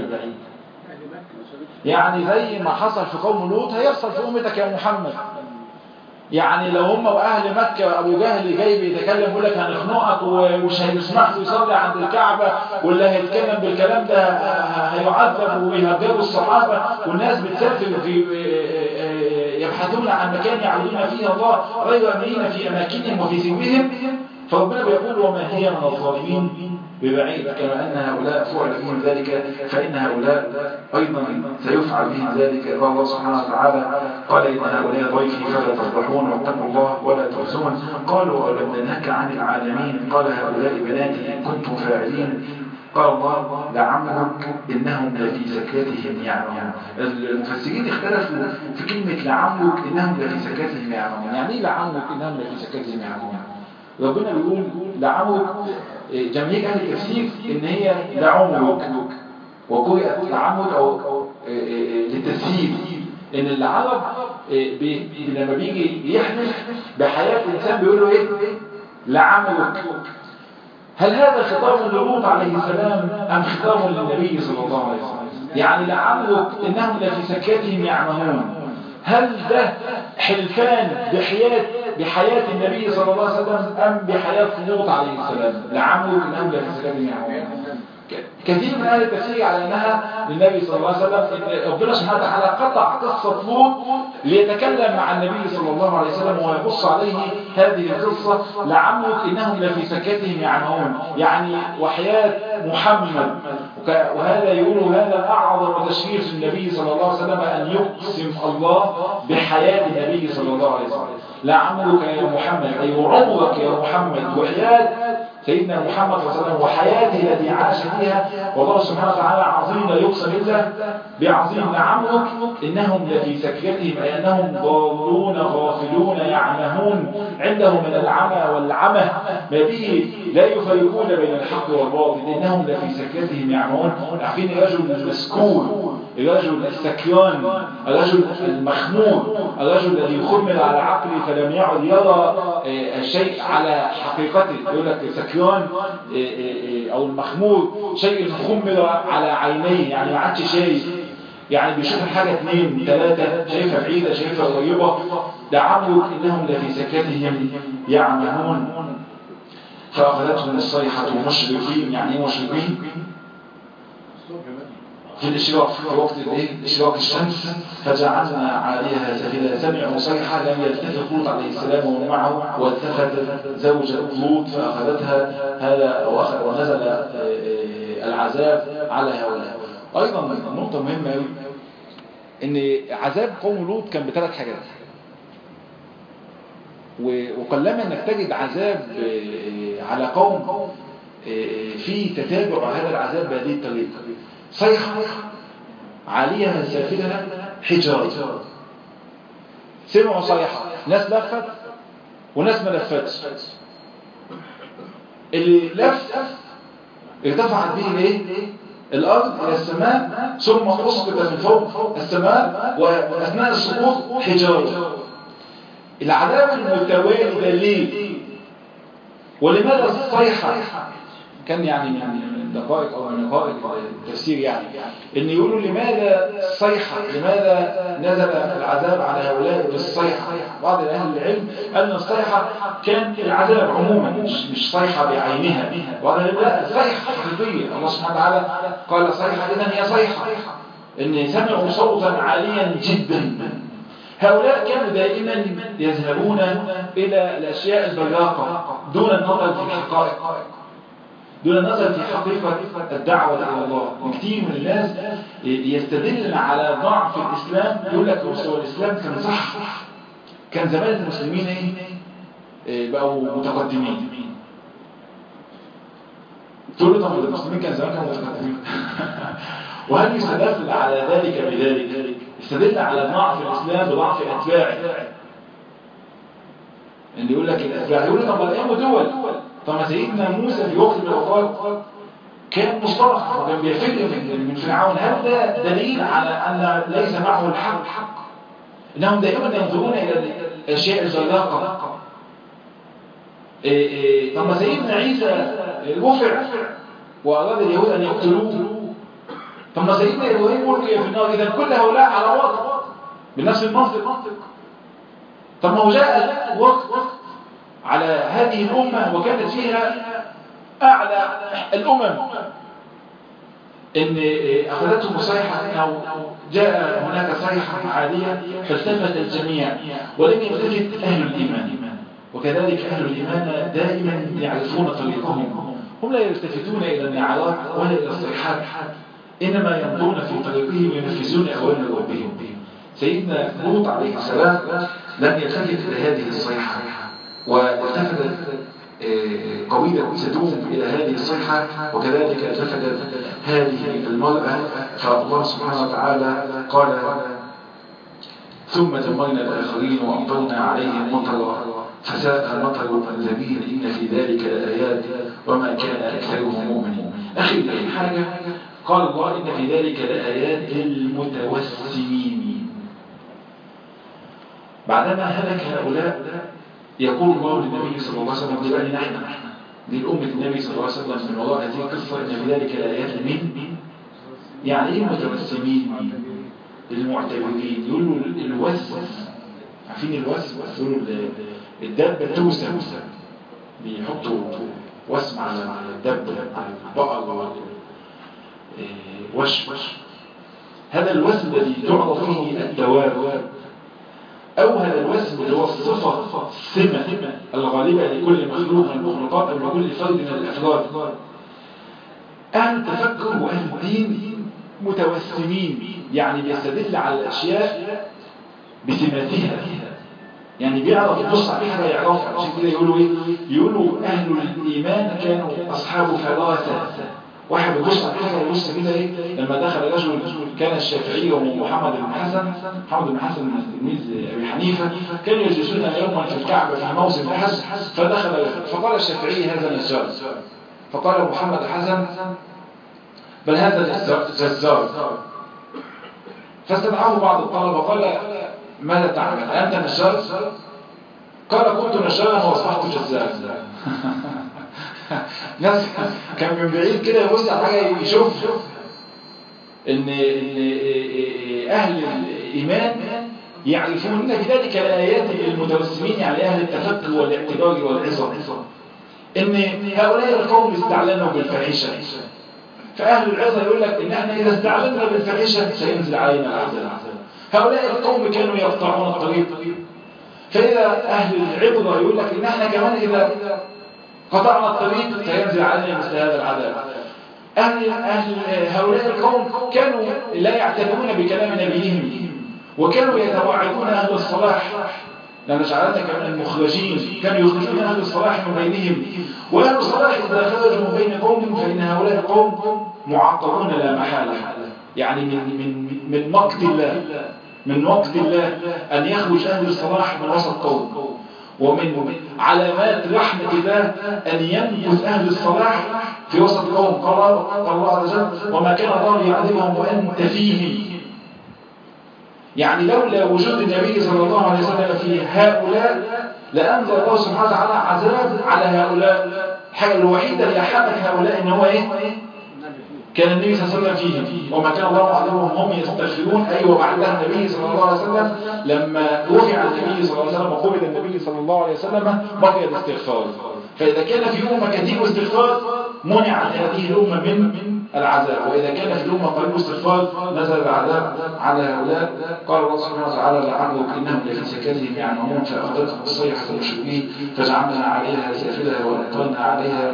يعني زي ما حصل في قوم لوط هيحصل في أمتك يا محمد. يعني لو هم واهل مكة ابو جهل جاي بيتكلم يقول لك هنخنقك ومش هيسمح له يصلي عند الكعبة، واللي هيتكلم بالكلام ده هيعذب، ويهجروا الصحابة، والناس بتسافر في يبحثون عن مكان يعبدون فيه الله غير امنين في اماكنهم وفي سويهم. فربنا بيقول وما هي من الظالمين ببعيد، كما أن هؤلاء فعل بهم ذلك فإن هؤلاء أيضا سيفعل بهم ذلك. قال الله سبحانه وتعالى قال إن هؤلاء ضيفي فلا تفضحون واتقوا الله ولا تخزون. قالوا أولم ننهك عن العالمين قال هؤلاء بناتي إن كنتم فاعلين. قال الله لعمرك إنهم لفي سكرتهم يعمهون. المفسرين اختلفوا في كلمة لعمرك إنهم لفي سكرتهم يعمهون. يعني إيه لعمرك إنهم لفي سكرتهم يعمهون؟ ربنا بيقول لعمرك، جميع أهل التفسير إن هي لعمرك، وقرأت لعمرك أو للتسهيل، إن العرب لما بيجي يحلف بحياة الإنسان بيقولوا إيه؟ لعمرك. هل هذا خطاب للوط عليه السلام أم خطاب للنبي صلى الله عليه وسلم؟ يعني لعمرك إنهم لفي سكرتهم يعمهون، هل ده حلفان بحياة بحياة النبي صلى الله عليه وسلم أم بحياة لوط عليه السلام؟ لعمرك إنهم لفي سكرتهم يعمهون. كثير من أهل التفسير على أنها للنبي صلى الله عليه وسلم، إن ربنا سبحانه وتعالى قطع قصة لوط ليتكلم مع النبي صلى الله عليه وسلم ويقص عليه هذه القصة لعمرك إنهم لفي سكرتهم يعمهون، يعني وحياة محمد. وهذا يقول هذا أعظم تشريف للنبي صلى الله عليه وسلم أن يقسم الله بحياة النبي صلى الله عليه وسلم. لعمرك يا محمد أي عمرك يا محمد، وحياة سيدنا محمد صلى الله عليه وسلم وحياته التي عاش فيها. والله سبحانه وتعالى عظيم لا يقسم إلا بعظيم. لعمرك إنهم لفي سكرتهم أي أنهم ضالون غافلون يعمهون، عندهم من العمى والعمى ما به لا يفرقون بين الحق والباطل، إنهم لفي سكرتهم يعمهون. عارفين الرجل المسكور، الرجل السكران، الرجل المخمور، الرجل الذي خمر على عقله فلم يعد يرى الشيء على حقيقته، يقول لك سكران او المخمور شيء خمر على عينيه، يعني ما عادش شايف، يعني بيشوف الحاجة اثنين ثلاثة، شايفها بعيدة شايفها قريبة. لعمرك إنهم لفي سكرتهم يعمهون. فأخذتهم الصيحة مشرقين. يعني ايه مشرقين؟ في الإشراق، في وقت الايه؟ إشراق الشمس. فجعلنا عليها سفينة. سمعوا صيحة لم يلتفت لوط عليه السلام ومن معه، والتفت زوجة لوط فأخذتها هذا، ونزل العذاب على هؤلاء. أيضا نقطة مهمة قوي إن عذاب قوم لوط كان بثلاث حاجات، وقلما إنك تجد عذاب على قوم في تتابع هذا العذاب بهذه الطريقة. صيحة عالية سافلة حجارة. سمعوا صيحة، ناس لفت وناس ما لفتش. اللي لف ارتفعت به الايه؟ الارض الى السماء، ثم اسقط من فوق السماء، واثناء السقوط حجارة. العذاب المتوالي ده ليه؟ ولماذا الصيحة؟ كان يعني من دقائق او من دقائق التفسير يعني ان يقولوا لماذا الصيحة؟ لماذا نزل العذاب على هؤلاء بالصيحة؟ بعض اهل العلم ان الصيحة كان العذاب عموما، مش مش صيحة بعينها، بعض العلم لا، صيحة حقيقية. الله سبحانه وتعالى قال صيحة، اذا هي صيحة، ان سمعوا صوتا عاليا جدا. هؤلاء كانوا دائما يذهبون إلى الأشياء البراقة دون النظر في الحقائق، دون النظر في حقيقة الدعوة إلى الله. كثير من الناس يستدل على ضعف الإسلام، يقول لك مستوى الإسلام كان صح، كان زمان المسلمين ايه بقوا متقدمين. تقول له طب المسلمين كان زمان كانوا متقدمين. وهل يستدل على ذلك بذلك؟ يستدل على ضعف الإسلام بضعف أتباعه. اللي يقول لك الأتباع يقول لك طب الأيام دول، طب ما سيدنا موسى في وقت من الأوقات كان مصطلح وكان بيفر من فرعون. هل ده دليل على أن ليس معه الحق؟ إنهم دائما ينظرون إلى الأشياء الزلاقة. إيه إيه طب ما سيدنا عيسى وفع وأراد اليهود أن يقتلوه. طب ما سيدنا إبراهيم ألقي في النار. إذا كل هؤلاء على وقت بنفس المنطق. طب ما هو جاء وقت على هذه الأمة وكانت فيها أعلى الأمم إن أخذتهم الصيحة، أو جاء هناك صيحة عالية فالتفت الجميع ولم يلتفت أهل الإيمان. وكذلك أهل الإيمان دائما يعرفون طريقهم، هم لا يلتفتون إلى النعرات ولا إلى الصيحات، إنما يمضون في طريقهم ينفذون أوامر ربهم. سيدنا لوط عليه السلام لم يلتفت إلى هذه الصيحة، والتفتت قبيلة سدوم إلى هذه الصيحة، وكذلك التفتت هذه المرأة. فالله سبحانه وتعالى قال ثم دمرنا الآخرين وأمطرنا عليهم مطرا فساء المطر المنذرين إن في ذلك لآيات وما كان أكثرهم مؤمنين. أخي حاجة قال الله إن في ذلك لآيات للمتوسمين. بعدما هلك هؤلاء يقول الله للنبي صلى الله عليه وسلم دلوقتي نحن للأمة النبي صلى الله عليه وسلم من وراء هذه القصة إن في ذلك لآيات لمن؟ يعني إيه المتوسمين؟ للمعتبرين. يقولوا الوسم، عارفين الوسم؟ يقولوا الدابة توسم، بيحطوا وسم على الدابة على البقر وش هذا الوسم الذي تعرف فيه الدواب، أو هذا الوسم اللي هو الصفة السمة الغالبة لكل مخلوق من المخلوقات أو لكل فرد من الأفراد. أهل التفكر وأهل الدين متوسمين، يعني بيستدل على الأشياء بسماتها، يعني بيعرف يبص عليها يعرفها. عشان كده يقولوا إيه؟ يقولوا أهل الإيمان كانوا أصحاب فراسة. واحد بيبص على حاجه يبص كده ايه. لما دخل رجل كان الشافعي ومحمد بن حسن، محمد بن حسن تلميذ ابي حنيفه، كانوا يجلسون يوما في الكعبه في موسم الحج، فدخل فقال الشافعي هذا نجار، فقال محمد حسن بل هذا جزار. فاستدعاه بعض الطلبه قال ماذا تعمل؟ انت نجار؟ قال كنت نجارا واصبحت جزارا. ناس كان من بعيد كده يبص على حاجه يشوف ان اهل الايمان يعرفون ان في ذلك الايات للمتوسمين، يعني اهل التفكر والاعتبار والعظه، ان هؤلاء القوم استعلنوا بالفاحشه. فاهل العظه يقول لك ان احنا اذا استعلنا بالفاحشه سينزل علينا العذاب. هؤلاء القوم كانوا يقطعون الطريق، فاذا اهل العبره يقول لك ان احنا كمان اذا قطعنا الطريق سينزل علينا مثل هذا العذاب. أهل, أهل هؤلاء القوم كانوا لا يعتبرون بكلام نبيهم، وكانوا يتواعدون أهل الصلاح، لأن جعلتك من المخرجين، كانوا يخرجون أهل الصلاح من بينهم. وأهل الصلاح إذا خرجوا من بين قوم فإن هؤلاء القوم معاقبون لا محالة، يعني من من من مقت الله. من وقت الله أن يخرج أهل الصلاح من وسط قوم، ومن علامات رحمة الله أن يمكث أهل الصلاح في وسط قوم. قال الله عز وجل وما كان الله ليعذبهم وأنت فيهم. يعني لولا وجود النبي صلى الله عليه وسلم في هؤلاء لأنزل الله سبحانه وتعالى عذاب على هؤلاء. الحاجة الوحيدة اللي حمت هؤلاء إن هو إيه؟ كان النبي صلى الله عليه وسلم فيهم. وما كان الله معذبهم هم يستغفرون. أيوة بعدها النبي صلى الله عليه وسلم لما رفع النبي صلى الله عليه وسلم وقبض النبي صلى الله عليه وسلم بقي الاستغفار. فإذا كان في أمة كثير استغفار منعت هذه الأمة من العذاب، وإذا كان في الأمة قليل استغفار نزل العذاب على هؤلاء. قال الله سبحانه وتعالى لعلهم إنهم لفي سكنهم يعمهون فأخذتهم الصيحة المشركين فجعلنا عليها سافلها وأمطرنا عليها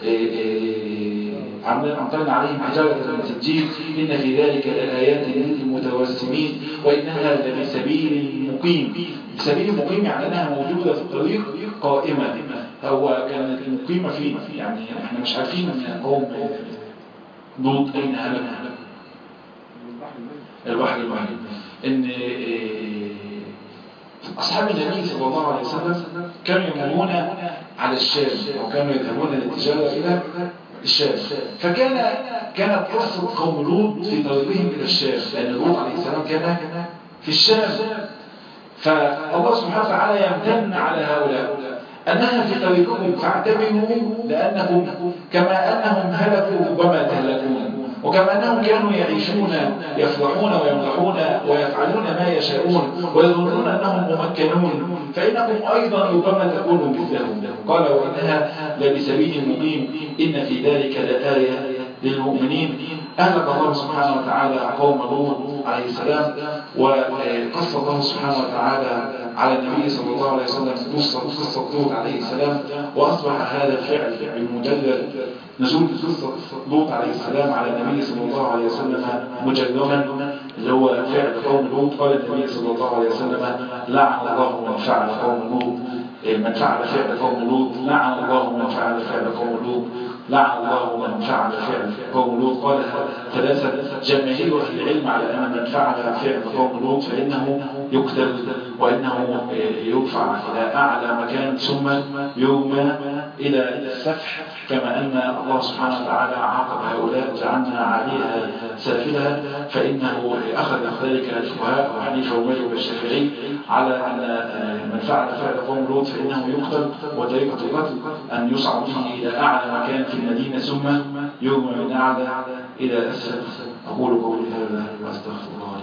أمطرنا عليهم حجارة من سجيل إن في ذلك لآيات للمتوسمين وإنها لبسبيل مقيم. سبيل مقيم يعني أنها موجودة في الطريق قائمة. هو كانت المقيمة فين؟ يعني احنا مش عارفين من قوم لوط أين هلك البحر المحيط. إن أصحاب النبي صلى الله عليه وسلم كانوا يمرون على الشام وكانوا يذهبون للتجارة إلى الشام. فكان كانت قصة قوم لوط في طريقهم إلى الشام، لأن لوط عليه السلام كان في الشام. فالله سبحانه وتعالى يمتن على هؤلاء أنها في طريقكم فاعتبروا لأنكم كما أنهم هلكوا وما تهلكون، وكما أنهم كانوا يعيشون يفرحون ويمرحون ويفعلون ما يشاءون ويظنون أنهم ممكنون، فإنكم أيضا ربما تكونوا مثلهم. قال وإنها لبسبيل مقيم إن في ذلك لآية للمؤمنين. أهلك الله سبحانه وتعالى قوم لوط عليه السلام، وقص الله سبحانه وتعالى على النبي صلى الله عليه وسلم قصة لوط عليه السلام، وأصبح هذا الفعل المجلد نزول قصة لوط عليه السلام على النبي صلى الله عليه وسلم مجلدا اللي هو فعل قوم لوط. قال النبي صلى الله عليه وسلم لعن الله من فعل قوم لوط من فعل فعل قوم لوط لعن الله من فعل فعل قوم لوط لعن الله من فعل فعل قوم لوط. قال ثلاثة جماهير أهل العلم على أن من فعل فعل قوم لوط فإنه يقتل وإنه يرفع إلى أعلى مكان ثم يرمى إلى السفح، كما أن الله سبحانه وتعالى عاقب هؤلاء وجعلنا عليها سافلها. فإنه أخذ ذلك الفقهاء وحنيفة ومالك والشافعي على أن من فعل فعل قوم لوط فإنه يقتل، وطريقة القتل أن يصعد به إلى أعلى مكان في المدينة ثم يرمى من أعلى إلى أسفل. أقول قولي هذا وأستغفر الله.